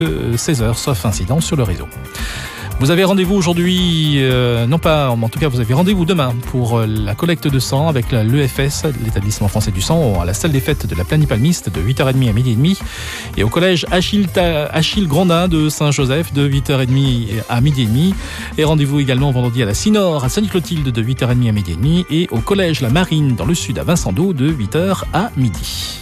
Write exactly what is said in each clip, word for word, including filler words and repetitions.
seize heures, sauf incident sur le réseau. Vous avez rendez-vous aujourd'hui, euh, non pas, en tout cas vous avez rendez-vous demain pour euh, la collecte de sang avec l'E F S, l'établissement français du sang, à la salle des fêtes de la Planipalmiste de huit heures trente à midi et demi et au collège Achille, Achille Grandin de Saint-Joseph de huit heures trente à midi et demi. Et rendez-vous également vendredi à la Synore à Sainte-Clotilde de huit heures trente à midi et demi et au collège La Marine dans le sud à Vincent-d'Eau de huit heures à midi.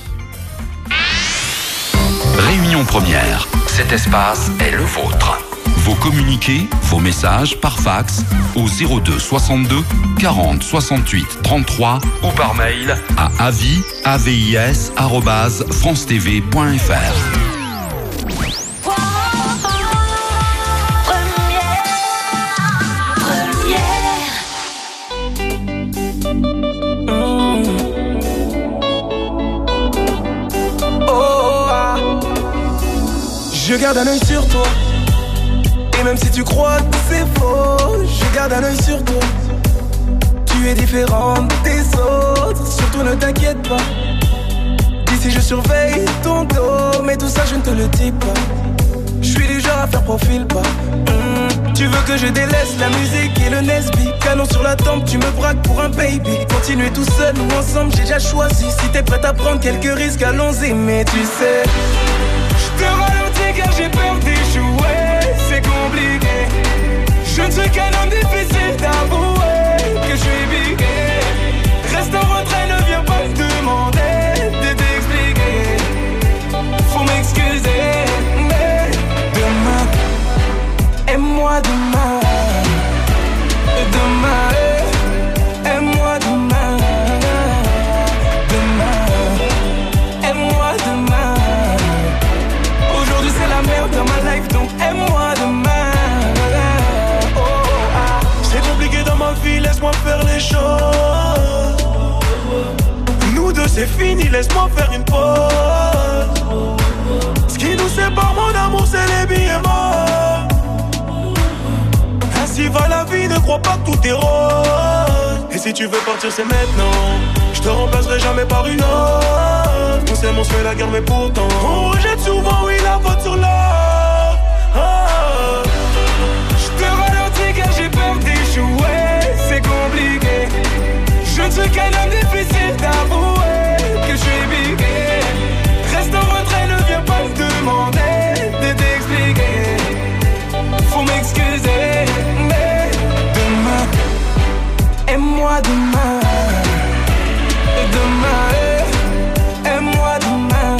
Réunion première, cet espace est le vôtre. Vos communiqués, vos messages par fax au zéro deux soixante-deux quarante soixante-huit trente-trois ou par mail à avis arobase france t v point f r. Je garde un œil sur toi. Et même si tu crois que c'est faux, je garde un œil sur toi. Tu es différente des autres, surtout ne t'inquiète pas. D'ici je surveille ton dos, mais tout ça je ne te le dis pas. Je suis du genre à faire profil bas. mmh. Tu veux que je délaisse la musique et le Nesby. Canon sur la tempe, tu me braques pour un baby. Continuer tout seul ou ensemble, j'ai déjà choisi. Si t'es prête à prendre quelques risques, allons-y. Mais tu sais, je te ralentis car j'ai peur d'échouer. C'est compliqué. Je ne suis qu'un homme difficile d'avouer que je suis bigué. Reste en retrait, ne viens pas me demander de t'expliquer. Faut m'excuser, mais demain, aime-moi demain. Demain, aime-moi demain. Demain, aime-moi demain. Aujourd'hui c'est la merde dans ma life, donc aime-moi demain. Oh, ah. C'est compliqué dans ma vie, laisse-moi faire les choses. Nous deux c'est fini, laisse-moi faire une pause. Ce qui nous sépare mon amour c'est les billets morts. Ainsi va la vie, ne crois pas que tout est rose. Et si tu veux partir c'est maintenant. Je te remplacerai jamais par une autre. On s'aime, on se fait la guerre mais pourtant on rejette souvent, oui, la faute sur l'autre. Oh. Je te ralentis car j'ai peur d'échouer. C'est compliqué. Je ne suis qu'un homme difficile d'avouer que je suis bigué. Reste en retrait, ne viens pas me demander de t'expliquer. Faut m'excuser, mais demain, aime-moi demain. Demain, aime-moi demain.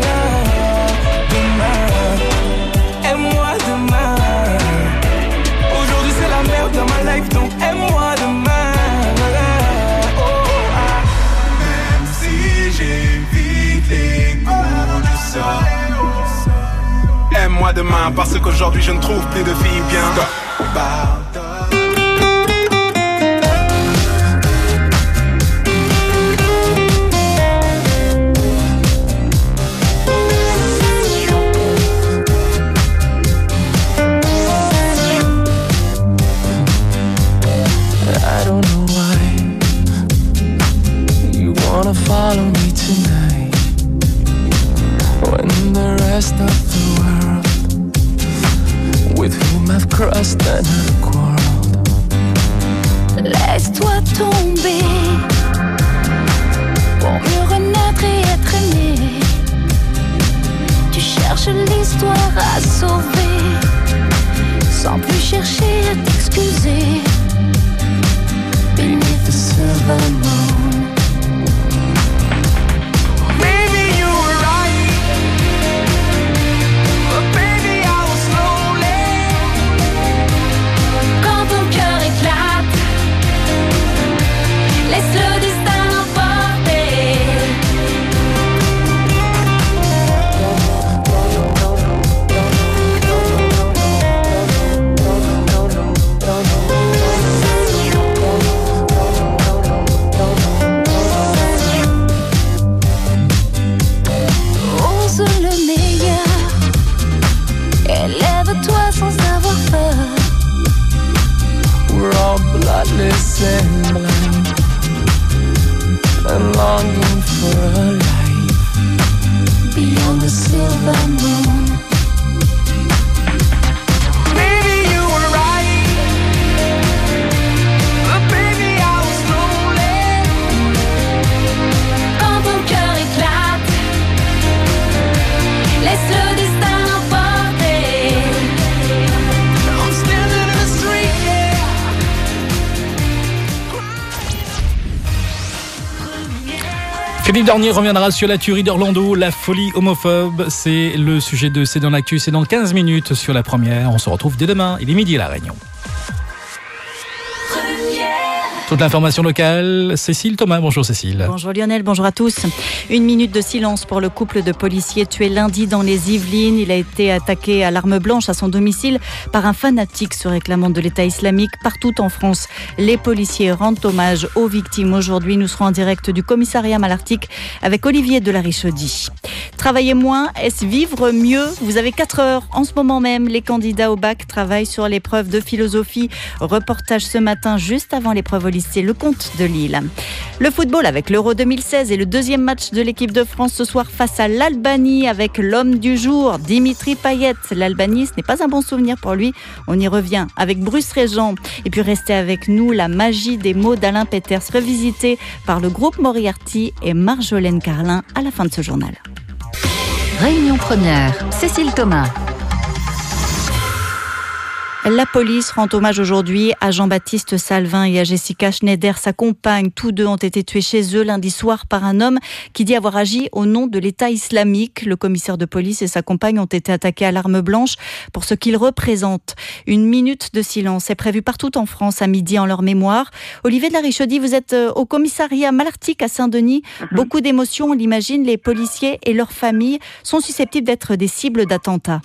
Demain, aime-moi demain. Aujourd'hui c'est la merde dans ma life, donc aime-moi demain. Oh, ah. Même si j'évite les coups de sang, aime-moi demain, parce qu'aujourd'hui je ne trouve plus de filles bien. Pardon. Follow me tonight when the rest of the world with whom I've crossed and I've quarreled. Laisse-toi tomber pour mieux renaître et être aimé. Tu cherches l'histoire à sauver sans plus chercher à t'excuser. Beneath the silver moon. Laisse le destin l'emporter. Ose le meilleur, élève-toi sans avoir peur. We're all bloodless and blind and longing for a life beyond the silver moon. Philippe Dornier reviendra sur la tuerie d'Orlando, la folie homophobe. C'est le sujet de C'est dans l'actu. C'est dans quinze minutes sur la première. On se retrouve dès demain. Il est midi à La Réunion. Toute l'information locale, Cécile Thomas. Bonjour Cécile. Bonjour Lionel, bonjour à tous. Une minute de silence pour le couple de policiers tué lundi dans les Yvelines. Il a été attaqué à l'arme blanche à son domicile par un fanatique se réclamant de l'État islamique. Partout en France, les policiers rendent hommage aux victimes. Aujourd'hui, nous serons en direct du commissariat Malartic avec Olivier de la Richaudy. Travailler moins, est-ce vivre mieux ? Vous avez quatre heures en ce moment même. Les candidats au bac travaillent sur l'épreuve de philosophie. Reportage ce matin, juste avant l'épreuve au lycée Le Comte de Lille. Le football avec l'Euro deux mille seize et le deuxième match de l'équipe de France ce soir face à l'Albanie avec l'homme du jour, Dimitri Payet. L'Albanie, ce n'est pas un bon souvenir pour lui. On y revient avec Bruce Régent. Et puis restez avec nous, la magie des mots d'Alain Peters, revisité par le groupe Moriarty et Marjolaine Carlin à la fin de ce journal. Réunion première, Cécile Thomas. La police rend hommage aujourd'hui à Jean-Baptiste Salvin et à Jessica Schneider, sa compagne. Tous deux ont été tués chez eux lundi soir par un homme qui dit avoir agi au nom de l'État islamique. Le commissaire de police et sa compagne ont été attaqués à l'arme blanche pour ce qu'ils représentent. Une minute de silence est prévue partout en France à midi en leur mémoire. Olivier de la Richaudy, vous êtes au commissariat Malartic à Saint-Denis. Mm-hmm. Beaucoup d'émotions, on l'imagine. Les policiers et leurs familles sont susceptibles d'être des cibles d'attentats.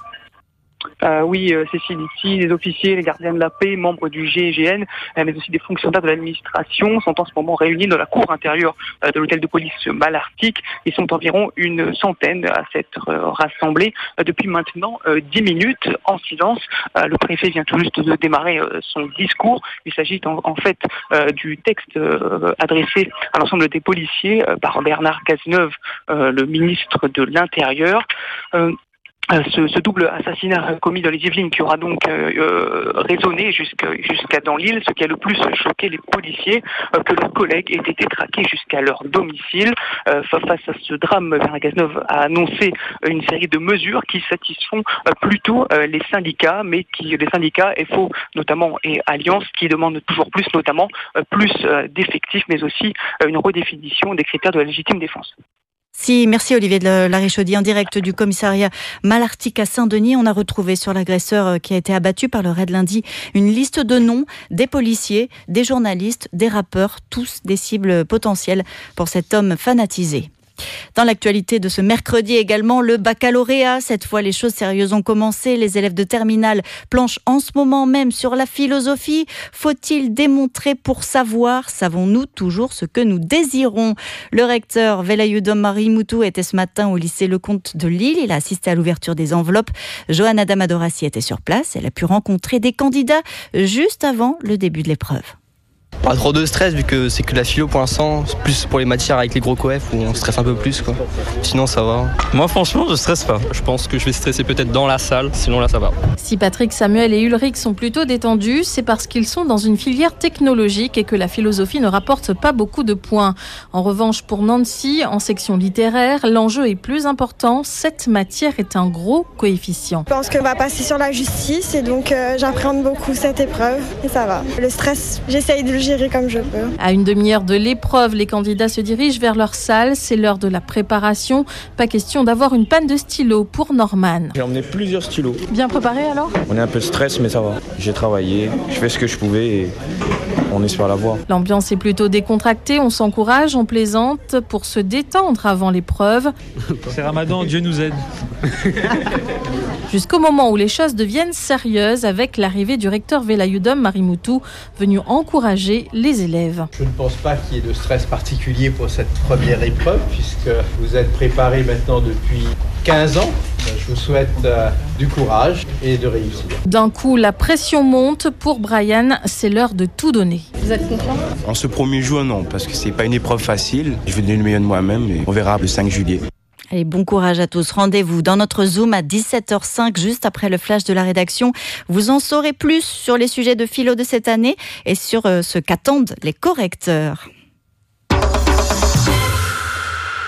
Euh, oui, euh, Cécile, ici, les officiers, les gardiens de la paix, membres du G I G N, euh, mais aussi des fonctionnaires de l'administration sont en ce moment réunis dans la cour intérieure euh, de l'hôtel de police Malartic. Ils sont environ une centaine à s'être euh, rassemblés euh, depuis maintenant euh, dix minutes en silence. Euh, le préfet vient tout juste de démarrer euh, son discours. Il s'agit en, en fait euh, du texte euh, adressé à l'ensemble des policiers euh, par Bernard Cazeneuve, euh, le ministre de l'Intérieur. Euh, Ce, ce double assassinat commis dans les Yvelines qui aura donc euh, résonné jusqu'à, jusqu'à dans l'île, ce qui a le plus choqué les policiers, euh, que leurs collègues aient été traqués jusqu'à leur domicile. Euh, face à ce drame, Bernard Cazeneuve a annoncé une série de mesures qui satisfont euh, plutôt euh, les syndicats, mais qui les syndicats F O notamment et Alliance qui demandent toujours plus, notamment euh, plus euh, d'effectifs, mais aussi euh, une redéfinition des critères de la légitime défense. Si, merci Olivier de la Richaudy en direct du commissariat Malartic à Saint-Denis. On a retrouvé sur l'agresseur qui a été abattu par le raid lundi une liste de noms des policiers, des journalistes, des rappeurs, tous des cibles potentielles pour cet homme fanatisé. Dans l'actualité de ce mercredi également, le baccalauréat. Cette fois, les choses sérieuses ont commencé. Les élèves de terminale planchent en ce moment même sur la philosophie. Faut-il démontrer pour savoir ? Savons-nous toujours ce que nous désirons ? Le recteur Velayudom Marimoutou était ce matin au lycée Le Comte de Lille. Il a assisté à l'ouverture des enveloppes. Johanna Damadorassi était sur place. Elle a pu rencontrer des candidats juste avant le début de l'épreuve. Pas trop de stress vu que c'est que la philo pour l'instant, c'est plus pour les matières avec les gros coefs où on stresse un peu plus quoi. Sinon ça va. Moi franchement je stresse pas. Je pense que je vais stresser peut-être dans la salle, sinon là ça va. Si Patrick, Samuel et Ulrich sont plutôt détendus, c'est parce qu'ils sont dans une filière technologique et que la philosophie ne rapporte pas beaucoup de points. En revanche pour Nancy, en section littéraire, l'enjeu est plus important. Cette matière est un gros coefficient. Je pense qu'on va passer sur la justice et donc euh, j'appréhende beaucoup cette épreuve et ça va. Le stress, j'essaye de le gérer comme je peux. À une demi-heure de l'épreuve, les candidats se dirigent vers leur salle. C'est l'heure de la préparation. Pas question d'avoir une panne de stylo pour Norman. J'ai emmené plusieurs stylos. Bien préparé alors ? On est un peu stress mais ça va. J'ai travaillé, je fais ce que je pouvais et on espère l'avoir. L'ambiance est plutôt décontractée. On s'encourage, on plaisante pour se détendre avant l'épreuve. C'est Ramadan, Dieu nous aide. Jusqu'au moment où les choses deviennent sérieuses avec l'arrivée du recteur Velayudom Marimoutou venu encourager les élèves. Je ne pense pas qu'il y ait de stress particulier pour cette première épreuve puisque vous êtes préparés maintenant depuis quinze ans. Je vous souhaite euh, du courage et de réussir. D'un coup, la pression monte. Pour Brian, c'est l'heure de tout donner. Vous êtes content ? En ce premier jour, non, parce que c'est pas une épreuve facile. Je vais donner le meilleur de moi-même et on verra le cinq juillet. Allez, bon courage à tous. Rendez-vous dans notre Zoom à dix-sept heures cinq, juste après le flash de la rédaction. Vous en saurez plus sur les sujets de philo de cette année et sur euh, ce qu'attendent les correcteurs.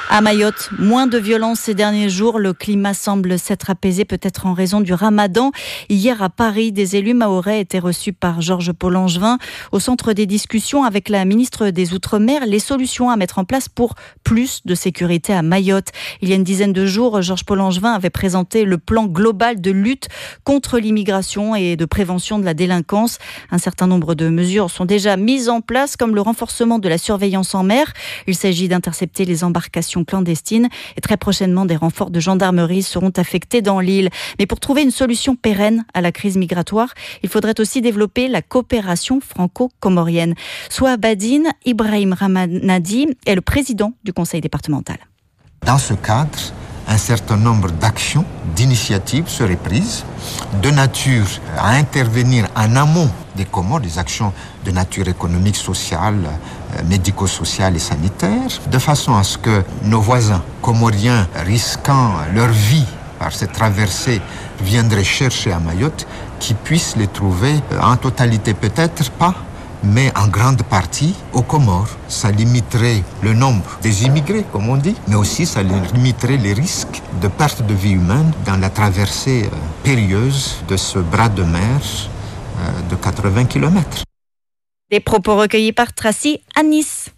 À Mayotte, moins de violence ces derniers jours. Le climat semble s'être apaisé, peut-être en raison du ramadan. Hier à Paris, des élus mahorais étaient reçus par Georges Paul-Langevin. Au centre des discussions avec la ministre des Outre-mer, les solutions à mettre en place pour plus de sécurité à Mayotte. Il y a une dizaine de jours, Georges Paul-Langevin avait présenté le plan global de lutte contre l'immigration et de prévention de la délinquance. Un certain nombre de mesures sont déjà mises en place, comme le renforcement de la surveillance en mer. Il s'agit d'intercepter les embarcations clandestines et très prochainement des renforts de gendarmerie seront affectés dans l'île. Mais pour trouver une solution pérenne à la crise migratoire, il faudrait aussi développer la coopération franco-comorienne. Souabadine Ibrahim Ramanadi est le président du conseil départemental. Dans ce cadre, un certain nombre d'actions, d'initiatives seraient prises de nature à intervenir en amont des Comores, des actions de nature économique, sociale, médico-sociale et sanitaire, de façon à ce que nos voisins comoriens, risquant leur vie par cette traversée, viendraient chercher à Mayotte, qu'ils puissent les trouver en totalité, peut-être pas, mais en grande partie aux Comores. Ça limiterait le nombre des immigrés, comme on dit, mais aussi ça limiterait les risques de perte de vie humaine dans la traversée périlleuse de ce bras de mer de quatre-vingts kilomètres. Des propos recueillis par Tracy à Nice.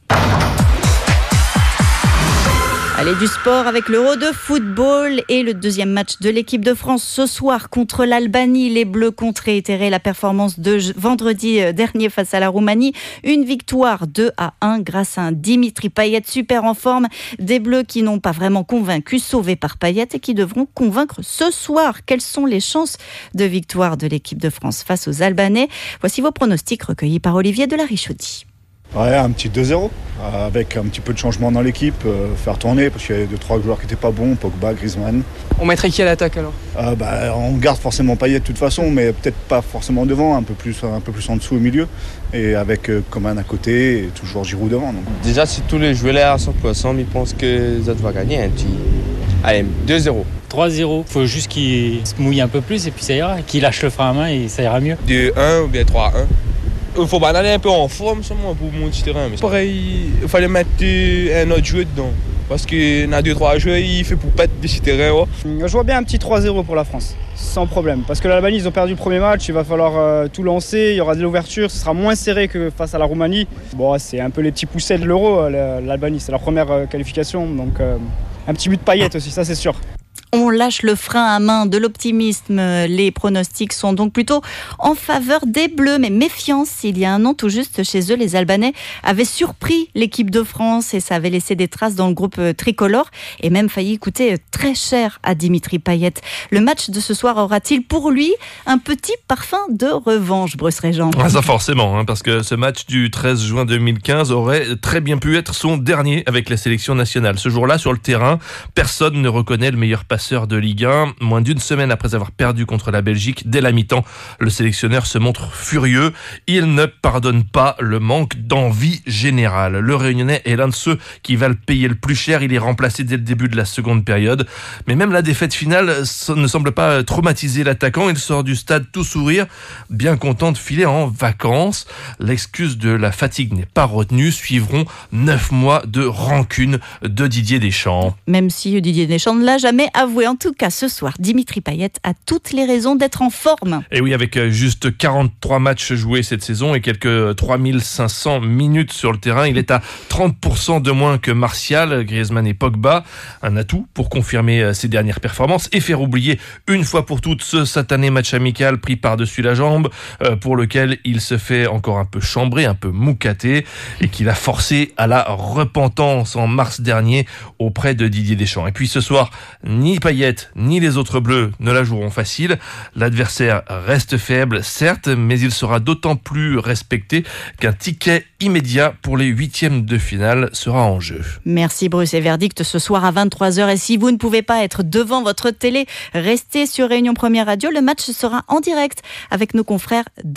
Allez, du sport avec l'Euro de football et le deuxième match de l'équipe de France ce soir contre l'Albanie. Les Bleus comptent réitérer la performance de vendredi dernier face à la Roumanie. Une victoire deux à un grâce à un Dimitri Payet super en forme. Des Bleus qui n'ont pas vraiment convaincu, sauvés par Payet et qui devront convaincre ce soir. Quelles sont les chances de victoire de l'équipe de France face aux Albanais? Voici vos pronostics recueillis par Olivier de la Richaudy. Ouais, un petit deux zéro, avec un petit peu de changement dans l'équipe, euh, faire tourner, parce qu'il y avait deux trois joueurs qui n'étaient pas bons, Pogba, Griezmann. On mettrait qui à l'attaque alors euh, bah, On garde forcément Payet de toute façon, mais peut-être pas forcément devant, un peu plus, un peu plus en dessous au milieu, et avec euh, Coman à côté, et toujours Giroud devant. Donc. Déjà, si tous les joueurs là à cent pour cent, ils pensent que les autres vont gagner. Un petit... Allez, deux zéro. trois zéro, il faut juste qu'il se mouille un peu plus et puis ça ira, qu'il lâche le frein à main et ça ira mieux. deux un ou bien trois un. Il faut aller un peu en forme seulement pour monter terrain. Mais pareil, il fallait mettre un autre joueur dedans. Parce qu'il y a deux trois joueurs, il fait pour pète des terrain. Ouais. Je vois bien un petit trois zéro pour la France, sans problème. Parce que l'Albanie, ils ont perdu le premier match, il va falloir euh, tout lancer, il y aura de l'ouverture, ce sera moins serré que face à la Roumanie. Bon, c'est un peu les petits poussets de l'Euro, l'Albanie, c'est la première euh, qualification. Donc euh, un petit but de Payet aussi, ça c'est sûr. On lâche le frein à main de l'optimisme. Les pronostics sont donc plutôt en faveur des Bleus. Mais méfiance, il y a un an tout juste chez eux, les Albanais avaient surpris l'équipe de France et ça avait laissé des traces dans le groupe tricolore et même failli coûter très cher à Dimitri Payet. Le match de ce soir aura-t-il pour lui un petit parfum de revanche, Bruce Régent? Ah, ça forcément, hein, parce que ce match du treize juin deux mille quinze aurait très bien pu être son dernier avec la sélection nationale. Ce jour-là, sur le terrain, personne ne reconnaît le meilleur passeur de Ligue un. Moins d'une semaine après avoir perdu contre la Belgique, dès la mi-temps, le sélectionneur se montre furieux. Il ne pardonne pas le manque d'envie générale. Le Réunionnais est l'un de ceux qui va le payer le plus cher. Il est remplacé dès le début de la seconde période. Mais même la défaite finale ne semble pas traumatiser l'attaquant. Il sort du stade tout sourire, bien content de filer en vacances. L'excuse de la fatigue n'est pas retenue. Suivront neuf mois de rancune de Didier Deschamps. Même si Didier Deschamps ne l'a jamais avoué. En tout cas, ce soir, Dimitri Payet a toutes les raisons d'être en forme. Et oui, avec juste quarante-trois matchs joués cette saison et quelques trois mille cinq cents minutes sur le terrain, il est à trente pour cent de moins que Martial, Griezmann et Pogba. Un atout pour confirmer ses dernières performances et faire oublier une fois pour toutes ce satané match amical pris par-dessus la jambe, pour lequel il se fait encore un peu chambrer, un peu moucaté, et qu'il a forcé à la repentance en mars dernier auprès de Didier Deschamps. Et puis ce soir, ni Payet ni les autres Bleus ne la joueront facile. L'adversaire reste faible, certes, mais il sera d'autant plus respecté qu'un ticket immédiat pour les huitièmes de finale sera en jeu. Merci Bruce, et verdict ce soir à vingt-trois heures. Et si vous ne pouvez pas être devant votre télé, restez sur Réunion Première Radio. Le match sera en direct avec nos confrères de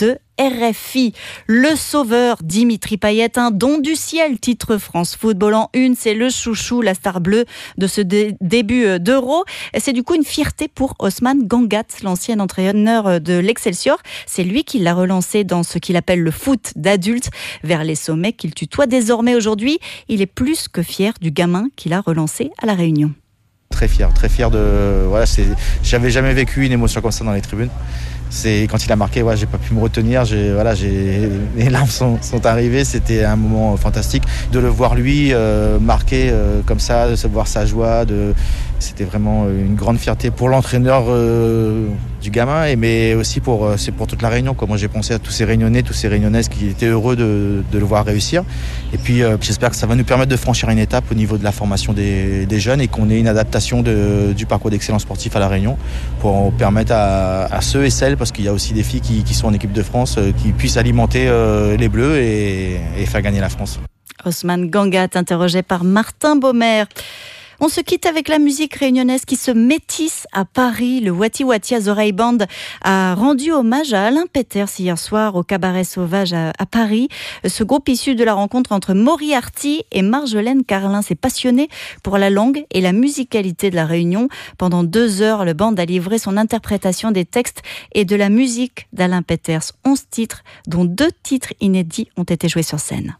R F I. Le sauveur Dimitri Payet, un don du ciel, titre France Football en une. C'est le chouchou, la star bleue de ce dé- début d'Euro. C'est du coup une fierté pour Ousmane Gangat, l'ancien entraîneur de l'Excelsior. C'est lui qui l'a relancé dans ce qu'il appelle le foot d'adulte vers les sommets qu'il tutoie désormais aujourd'hui. Il est plus que fier du gamin qu'il a relancé à La Réunion. Très fier, très fier de... Voilà, c'est... J'avais jamais vécu une émotion comme ça dans les tribunes. C'est quand il a marqué, ouais, j'ai pas pu me retenir. J'ai, voilà, j'ai, les larmes sont, sont arrivées. C'était un moment fantastique de le voir lui euh, marquer euh, comme ça, de voir sa joie. De... C'était vraiment une grande fierté pour l'entraîneur euh, du gamin, et mais aussi pour euh, c'est pour toute la Réunion, quoi. Moi, j'ai pensé à tous ces Réunionnais, tous ces Réunionnaises qui étaient heureux de, de le voir réussir. Et puis, euh, j'espère que ça va nous permettre de franchir une étape au niveau de la formation des, des jeunes et qu'on ait une adaptation de, du parcours d'excellence sportif à la Réunion pour permettre à, à ceux et celles, parce qu'il y a aussi des filles qui, qui sont en équipe de France, euh, qui puissent alimenter euh, les Bleus et, et faire gagner la France. Ousmane Gangat, interrogé par Martin Baumer. On se quitte avec la musique réunionnaise qui se métisse à Paris. Le Wati Wati Azoray Band a rendu hommage à Alain Peters hier soir au Cabaret Sauvage à, à Paris. Ce groupe issu de la rencontre entre Moriarty et Marjolaine Carlin s'est passionné pour la langue et la musicalité de la Réunion. Pendant deux heures, le band a livré son interprétation des textes et de la musique d'Alain Peters. Onze titres, dont deux titres inédits ont été joués sur scène.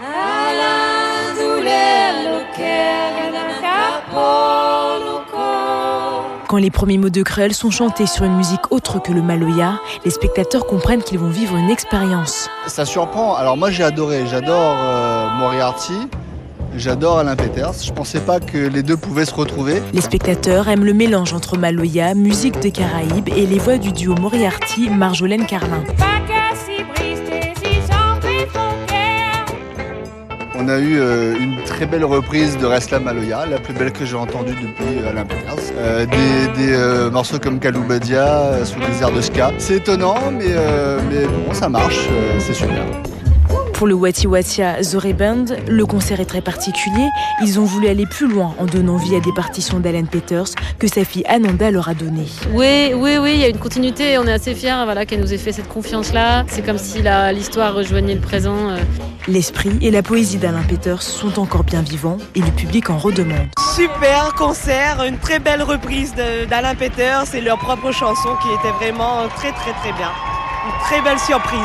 Quand les premiers mots de créole sont chantés sur une musique autre que le maloya, les spectateurs comprennent qu'ils vont vivre une expérience. Ça surprend. Alors moi j'ai adoré, j'adore euh, Moriarty, j'adore Alain Peters. Je pensais pas que les deux pouvaient se retrouver. Les spectateurs aiment le mélange entre maloya, musique des Caraïbes et les voix du duo Moriarty-Marjolaine Carlin. On a eu euh, une très belle reprise de Resla Maloya, la plus belle que j'ai entendue depuis Alain Peters. Euh, des des euh, morceaux comme Kaloubadia euh, sous des airs de ska. C'est étonnant, mais, euh, mais bon, ça marche, euh, c'est super. Pour le Wati Watia Azoray Band, le concert est très particulier. Ils ont voulu aller plus loin en donnant vie à des partitions d'Alain Peters que sa fille Ananda leur a données. Oui, oui, oui, il y a une continuité et on est assez fiers voilà, qu'elle nous ait fait cette confiance-là. C'est comme si la, l'histoire rejoignait le présent. L'esprit et la poésie d'Alain Peters sont encore bien vivants et le public en redemande. Super concert, une très belle reprise de, d'Alain Peters et leur propre chanson qui était vraiment très très très bien. Une très belle surprise.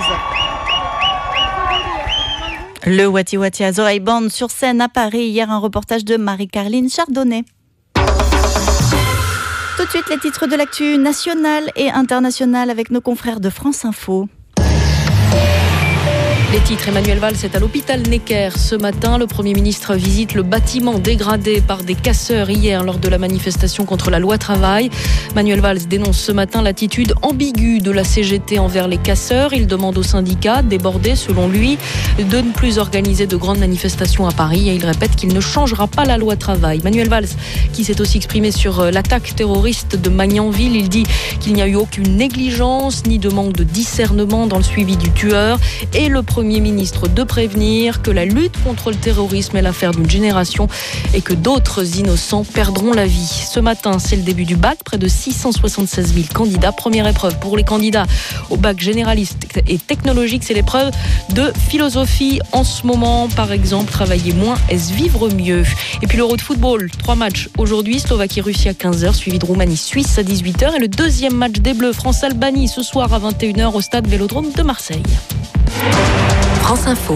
Le Wati Wati Azoray Band sur scène à Paris. Hier, un reportage de Marie-Carline Chardonnay. Tout de suite, les titres de l'actu nationale et internationale avec nos confrères de France Info. Les titres, Emmanuel Valls est à l'hôpital Necker. Ce matin, le Premier ministre visite le bâtiment dégradé par des casseurs hier lors de la manifestation contre la loi travail. Manuel Valls dénonce ce matin l'attitude ambiguë de la C G T envers les casseurs. Il demande aux syndicats, débordés selon lui, de ne plus organiser de grandes manifestations à Paris et il répète qu'il ne changera pas la loi travail. Manuel Valls, qui s'est aussi exprimé sur l'attaque terroriste de Magnanville, il dit qu'il n'y a eu aucune négligence ni de manque de discernement dans le suivi du tueur et le Premier ministre de prévenir que la lutte contre le terrorisme est l'affaire d'une génération et que d'autres innocents perdront la vie. Ce matin, c'est le début du bac. Près de six cent soixante-seize mille candidats. Première épreuve pour les candidats au bac généraliste et technologique, c'est l'épreuve de philosophie. En ce moment, par exemple, travailler moins, est-ce vivre mieux? Et puis l'Euro de football, trois matchs aujourd'hui. Slovaquie-Russie à quinze heures, suivi de Roumanie-Suisse à dix-huit heures. Et le deuxième match des Bleus, France-Albanie, ce soir à vingt et une heures au stade Vélodrome de Marseille. France Info.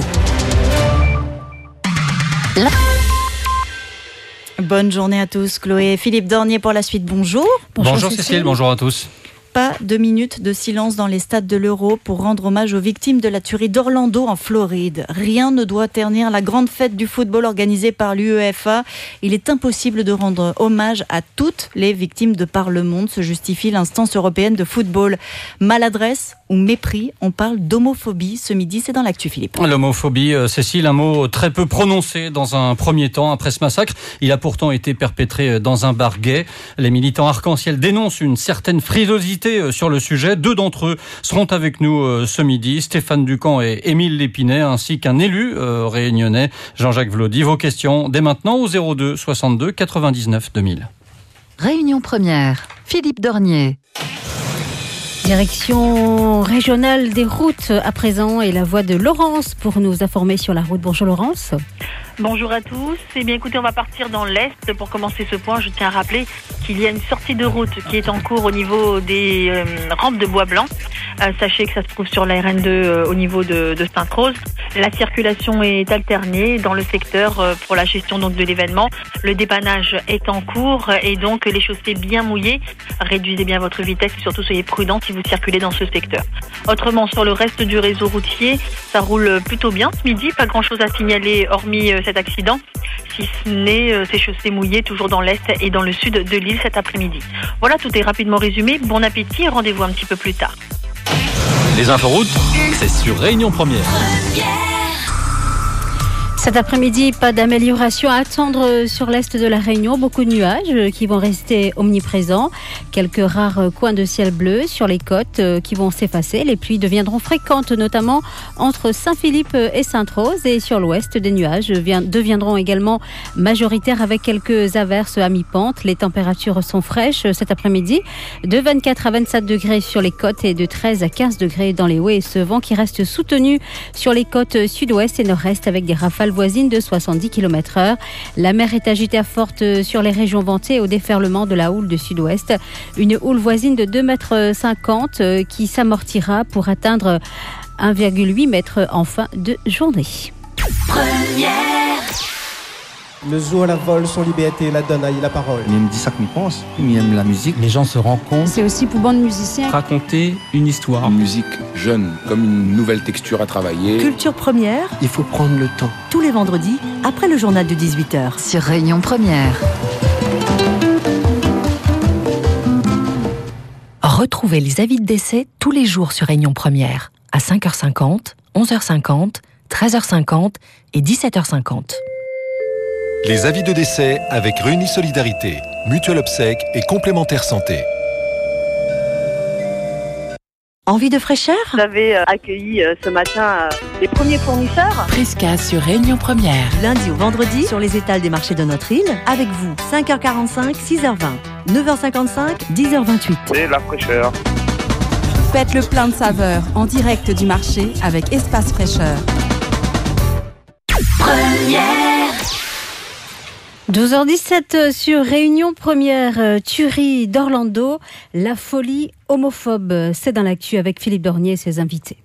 Bonne journée à tous. Chloé et Philippe Dornier pour la suite. Bonjour. Bonjour, bonjour Cécile. Cécile, bonjour à tous. Pas de minutes de silence dans les stades de l'Euro pour rendre hommage aux victimes de la tuerie d'Orlando en Floride. Rien ne doit ternir la grande fête du football organisée par l'UEFA. Il est impossible de rendre hommage à toutes les victimes de par le monde, se justifie l'instance européenne de football. Maladresse ou mépris, on parle d'homophobie. Ce midi, c'est dans l'actu, Philippe. L'homophobie, Cécile, un mot très peu prononcé dans un premier temps après ce massacre. Il a pourtant été perpétré dans un bar gay. Les militants arc-en-ciel dénoncent une certaine frilosité sur le sujet. Deux d'entre eux seront avec nous ce midi, Stéphane Ducamp et Émile Lépinet, ainsi qu'un élu euh, réunionnais, Jean-Jacques Vlody. Vos questions dès maintenant au zéro deux soixante-deux quatre-vingt-dix-neuf deux mille. Réunion première, Philippe Dornier. Direction régionale des routes à présent et la voix de Laurence pour nous informer sur la route. Bonjour Laurence. Bonjour à tous. Eh bien écoutez, on va partir dans l'Est. Pour commencer ce point, je tiens à rappeler qu'il y a une sortie de route qui est en cours au niveau des euh, rampes de Bois-Blanc. Euh, sachez que ça se trouve sur la R N deux euh, au niveau de, de Sainte-Rose. La circulation est alternée dans le secteur euh, pour la gestion donc de l'événement. Le dépannage est en cours et donc les chaussées bien mouillées. Réduisez bien votre vitesse et surtout soyez prudents si vous circulez dans ce secteur. Autrement, sur le reste du réseau routier, ça roule plutôt bien ce midi. Pas grand-chose à signaler hormis euh, cet accident, si ce n'est euh, ces chaussées mouillées toujours dans l'Est et dans le sud de l'île cet après-midi. Voilà, tout est rapidement résumé. Bon appétit et rendez-vous un petit peu plus tard. Les inforoutes, c'est sur Réunion Première. Cet après-midi, pas d'amélioration à attendre sur l'est de la Réunion. Beaucoup de nuages qui vont rester omniprésents. Quelques rares coins de ciel bleu sur les côtes qui vont s'effacer. Les pluies deviendront fréquentes, notamment entre Saint-Philippe et Sainte-Rose. Et sur l'ouest, des nuages deviendront également majoritaires avec quelques averses à mi-pente. Les températures sont fraîches cet après-midi, de vingt-quatre à vingt-sept degrés sur les côtes et de treize à quinze degrés dans les hauts. Et ce vent qui reste soutenu sur les côtes sud-ouest et nord-est avec des rafales voisine de soixante-dix kilomètres heure. La mer est agitée à forte sur les régions ventées au déferlement de la houle de sud-ouest. Une houle voisine de deux mètres cinquante qui s'amortira pour atteindre un virgule huit mètres en fin de journée. Première. Le zoo à la vol, son liberté, la donne à la parole. Il me dit ça que m'y pense, il aime la musique. Les gens se rencontrent. C'est aussi pour bande musiciens. Raconter une histoire. Une musique jeune, comme une nouvelle texture à travailler. Culture Première. Il faut prendre le temps. Tous les vendredis, après le journal de dix-huit heures. Sur Réunion Première. Retrouvez les avis de décès tous les jours sur Réunion Première. À cinq heures cinquante, onze heures cinquante, treize heures cinquante et dix-sept heures cinquante. Les avis de décès avec Réunis Solidarité, Mutuelle Obsèques et Complémentaire Santé. Envie de fraîcheur ? Vous avez accueilli ce matin les premiers fournisseurs. Prisca sur Réunion Première. Lundi au vendredi sur les étals des marchés de notre île. Avec vous, cinq heures quarante-cinq, six heures vingt, neuf heures cinquante-cinq, dix heures vingt-huit. C'est la fraîcheur. Faites le plein de saveurs en direct du marché avec Espace Fraîcheur. Première. douze heures dix-sept sur Réunion Première, tuerie d'Orlando, la folie homophobe. C'est dans l'actu avec Philippe Dornier et ses invités.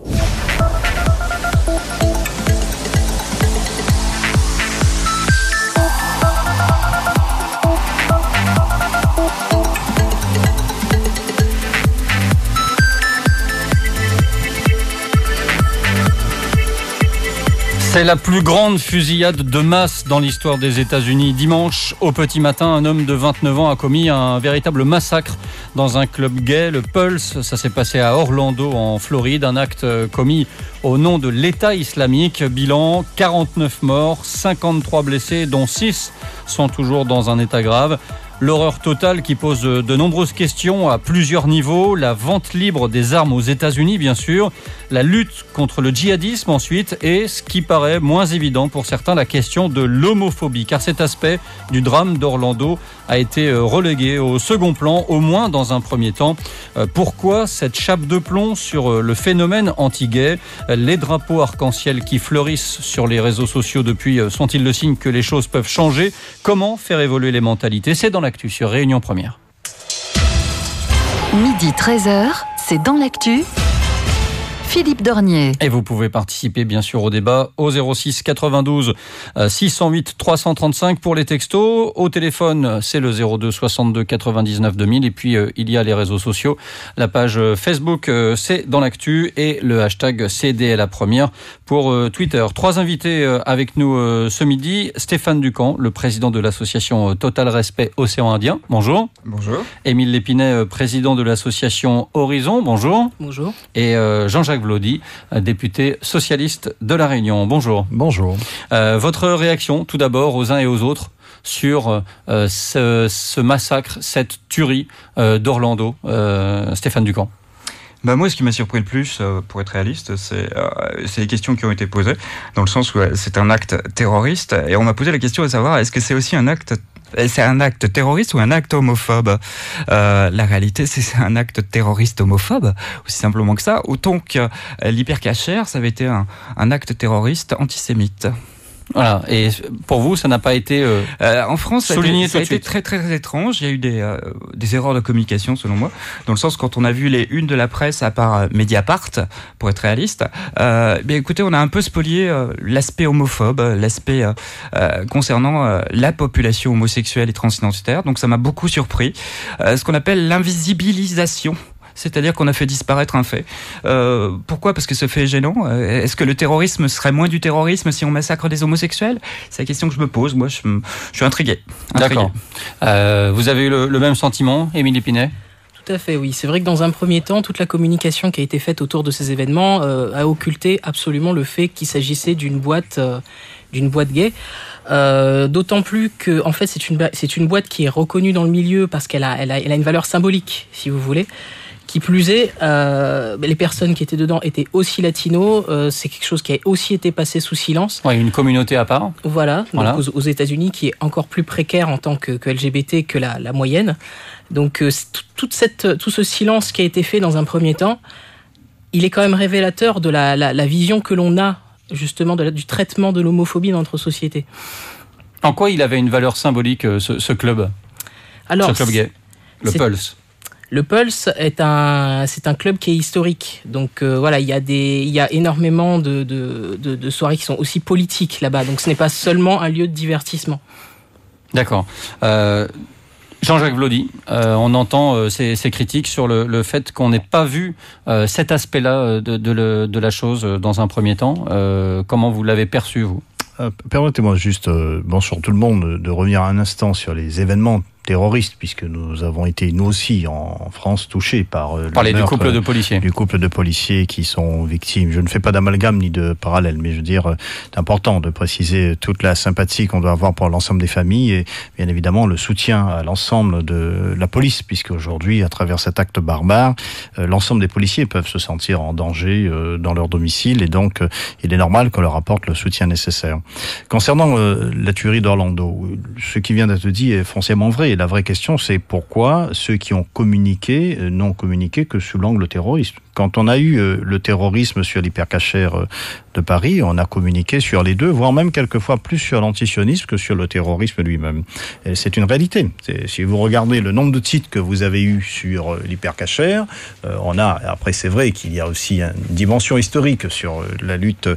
C'est la plus grande fusillade de masse dans l'histoire des États-Unis. Dimanche, au petit matin, un homme de vingt-neuf ans a commis un véritable massacre dans un club gay, le Pulse. Ça s'est passé à Orlando, en Floride. Un acte commis au nom de l'État islamique. Bilan, quarante-neuf morts, cinquante-trois blessés, dont six sont toujours dans un état grave. L'horreur totale qui pose de nombreuses questions à plusieurs niveaux. La vente libre des armes aux États-Unis, bien sûr. La lutte contre le djihadisme, ensuite. Et, ce qui paraît moins évident pour certains, la question de l'homophobie. Car cet aspect du drame d'Orlando a été relégué au second plan, au moins dans un premier temps. Pourquoi cette chape de plomb sur le phénomène anti-gay ? Les drapeaux arc-en-ciel qui fleurissent sur les réseaux sociaux depuis sont-ils le signe que les choses peuvent changer ? Comment faire évoluer les mentalités ? C'est dans l'actu sur Réunion Première. Midi treize heures, c'est dans l'actu. Philippe Dornier. Et vous pouvez participer bien sûr au débat au zéro six quatre-vingt-douze six cent huit trois cent trente-cinq pour les textos. Au téléphone, c'est le zéro deux soixante-deux quatre-vingt-dix-neuf deux mille. Et puis euh, il y a les réseaux sociaux. La page Facebook, euh, c'est dans l'actu et le hashtag C D L A Première pour euh, Twitter. Trois invités euh, avec nous euh, ce midi. Stéphane Ducamp, le président de l'association Total Respect Océan Indien. Bonjour. Bonjour. Émile Lépinet, euh, président de l'association Horizon. Bonjour. Bonjour. Et euh, Jean-Jacques Vlaudi, député socialiste de La Réunion. Bonjour. Bonjour. Euh, votre réaction, tout d'abord, aux uns et aux autres, sur euh, ce, ce massacre, cette tuerie euh, d'Orlando. Euh, Stéphane Ducamp. Bah moi, ce qui m'a surpris le plus, euh, pour être réaliste, c'est, euh, c'est les questions qui ont été posées, dans le sens où euh, c'est un acte terroriste, et on m'a posé la question de savoir, est-ce que c'est aussi un acte C'est un acte terroriste ou un acte homophobe? euh, La réalité, c'est c'est un acte terroriste homophobe, aussi simplement que ça. Autant que euh, l'hypercachère, ça avait été un, un acte terroriste antisémite. Voilà. Et pour vous, ça n'a pas été euh, euh, en France, souligné ça a été, ça a tout de été suite. très très étrange. Il y a eu des euh, des erreurs de communication selon moi, dans le sens quand on a vu les unes de la presse à part euh, Mediapart, pour être réaliste. Euh, bien écoutez, on a un peu spolié euh, l'aspect homophobe, l'aspect euh, euh, concernant euh, la population homosexuelle et transidentitaire. Donc ça m'a beaucoup surpris. Euh, ce qu'on appelle l'invisibilisation. C'est-à-dire qu'on a fait disparaître un fait. Euh, pourquoi ? Parce que ce fait est gênant. Est-ce que le terrorisme serait moins du terrorisme si on massacre des homosexuels ? C'est la question que je me pose. Moi, je, je suis intrigué. intrigué. D'accord. Euh, vous avez eu le, le même sentiment, Émilie Pinet ? Tout à fait, oui. C'est vrai que dans un premier temps, toute la communication qui a été faite autour de ces événements euh, a occulté absolument le fait qu'il s'agissait d'une boîte, euh, d'une boîte gay. Euh, d'autant plus que, en fait, c'est une, c'est une boîte qui est reconnue dans le milieu parce qu'elle a, elle a, elle a une valeur symbolique, si vous voulez. Qui plus est, euh, les personnes qui étaient dedans étaient aussi latinos. Euh, c'est quelque chose qui a aussi été passé sous silence. Ouais, une communauté à part. Voilà, voilà. Donc aux, aux États-Unis, qui est encore plus précaire en tant que, que L G B T que la, la moyenne. Donc euh, toute cette, tout ce silence qui a été fait dans un premier temps, il est quand même révélateur de la, la, la vision que l'on a justement de la, du traitement de l'homophobie dans notre société. En quoi il avait une valeur symbolique, ce, ce club ? Alors, ce club gay, le Pulse. Le Pulse est un, c'est un club qui est historique. Donc euh, voilà, il y a des, il y a énormément de, de, de, de soirées qui sont aussi politiques là-bas. Donc ce n'est pas seulement un lieu de divertissement. D'accord. Euh, Jean-Jacques Vlaudi, euh, on entend euh, ces, ces critiques sur le, le fait qu'on n'ait pas vu euh, cet aspect-là de, de, le, de la chose dans un premier temps. Euh, comment vous l'avez perçu, vous ? euh, Permettez-moi juste, euh, bonsoir tout le monde, de revenir un instant sur les événements terroristes, puisque nous avons été, nous aussi, en France, touchés par euh, Parlez le meurtre du couple de policiers. Du couple de policiers qui sont victimes. Je ne fais pas d'amalgame ni de parallèle, mais je veux dire, c'est important de préciser toute la sympathie qu'on doit avoir pour l'ensemble des familles et bien évidemment le soutien à l'ensemble de la police, puisque aujourd'hui, à travers cet acte barbare, euh, l'ensemble des policiers peuvent se sentir en danger euh, dans leur domicile et donc euh, il est normal qu'on leur apporte le soutien nécessaire. Concernant euh, la tuerie d'Orlando, ce qui vient d'être dit est foncièrement vrai. La vraie question, c'est pourquoi ceux qui ont communiqué n'ont communiqué que sous l'angle terroriste. Quand on a eu le terrorisme sur l'hypercachère de Paris, on a communiqué sur les deux, voire même quelquefois plus sur l'antisionisme que sur le terrorisme lui-même. Et c'est une réalité. C'est, si vous regardez le nombre de titres que vous avez eu sur l'hypercachère, euh, on a, après c'est vrai qu'il y a aussi une dimension historique sur la lutte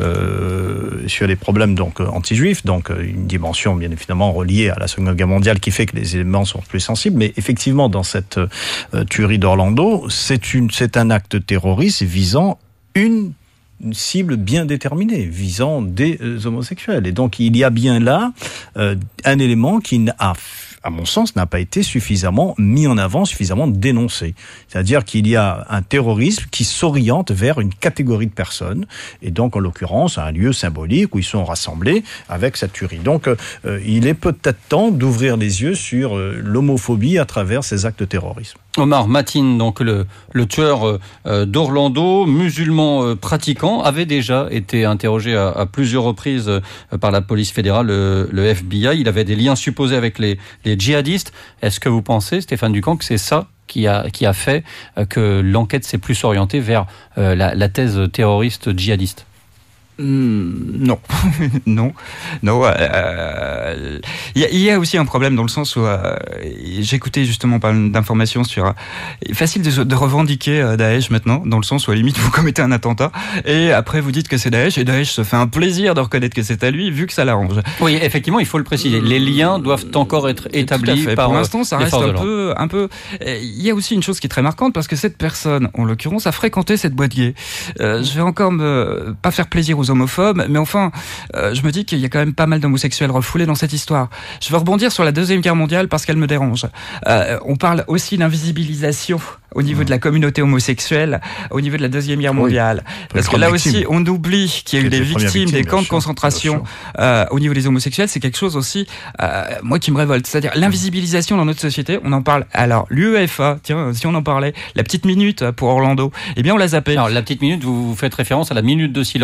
euh, sur les problèmes donc anti-juifs, donc une dimension bien évidemment reliée à la Seconde Guerre mondiale qui fait que les éléments sont plus sensibles, mais effectivement dans cette euh, tuerie d'Orlando, c'est, une, c'est un acte terroriste visant une une cible bien déterminée, visant des euh, homosexuels. Et donc, il y a bien là euh, un élément qui n'a, à mon sens, n'a pas été suffisamment mis en avant, suffisamment dénoncé. C'est-à-dire qu'il y a un terrorisme qui s'oriente vers une catégorie de personnes, et donc, en l'occurrence, un lieu symbolique où ils sont rassemblés avec cette tuerie. Donc, euh, il est peut-être temps d'ouvrir les yeux sur euh, l'homophobie à travers ces actes de terrorisme. Omar Mateen, donc le, le tueur euh, d'Orlando, musulman euh, pratiquant, avait déjà été interrogé à, à plusieurs reprises euh, par la police fédérale, le, le F B I. Il avait des liens supposés avec les, les djihadistes. Est-ce que vous pensez, Stéphane Ducamp, que c'est ça qui a, qui a fait euh, que l'enquête s'est plus orientée vers euh, la, la thèse terroriste djihadiste ? Mmh, non, non, non. Il euh, y, y a aussi un problème dans le sens où euh, j'écoutais justement pas mal d'informations sur. Euh, facile de, de revendiquer euh, Daesh maintenant, dans le sens où à la limite vous commettez un attentat et après vous dites que c'est Daesh et Daesh se fait un plaisir de reconnaître que c'est à lui vu que ça l'arrange. Oui, effectivement, il faut le préciser. Les liens doivent encore être établis par. Pour l'instant, ça reste un peu, un peu. Il y a aussi une chose qui est très marquante parce que cette personne, en l'occurrence, a fréquenté cette boîte gay. Euh, je vais encore me pas faire plaisir aux homophobes, mais enfin, euh, je me dis qu'il y a quand même pas mal d'homosexuels refoulés dans cette histoire. Je veux rebondir sur la Deuxième Guerre mondiale parce qu'elle me dérange. Euh, on parle aussi d'invisibilisation au niveau de la communauté homosexuelle, au niveau de la Deuxième Guerre mondiale. Oui. Parce que là victime. aussi, on oublie qu'il y a eu des victimes, victimes des camps de sûr, concentration euh, au niveau des homosexuels. C'est quelque chose aussi, euh, moi, qui me révolte. C'est-à-dire l'invisibilisation dans notre société. On en parle. Alors, l'U E F A, tiens, si on en parlait, la petite minute pour Orlando, eh bien, on l'a zappé. Alors, la petite minute, vous faites référence à la minute de silence. Tout à fait.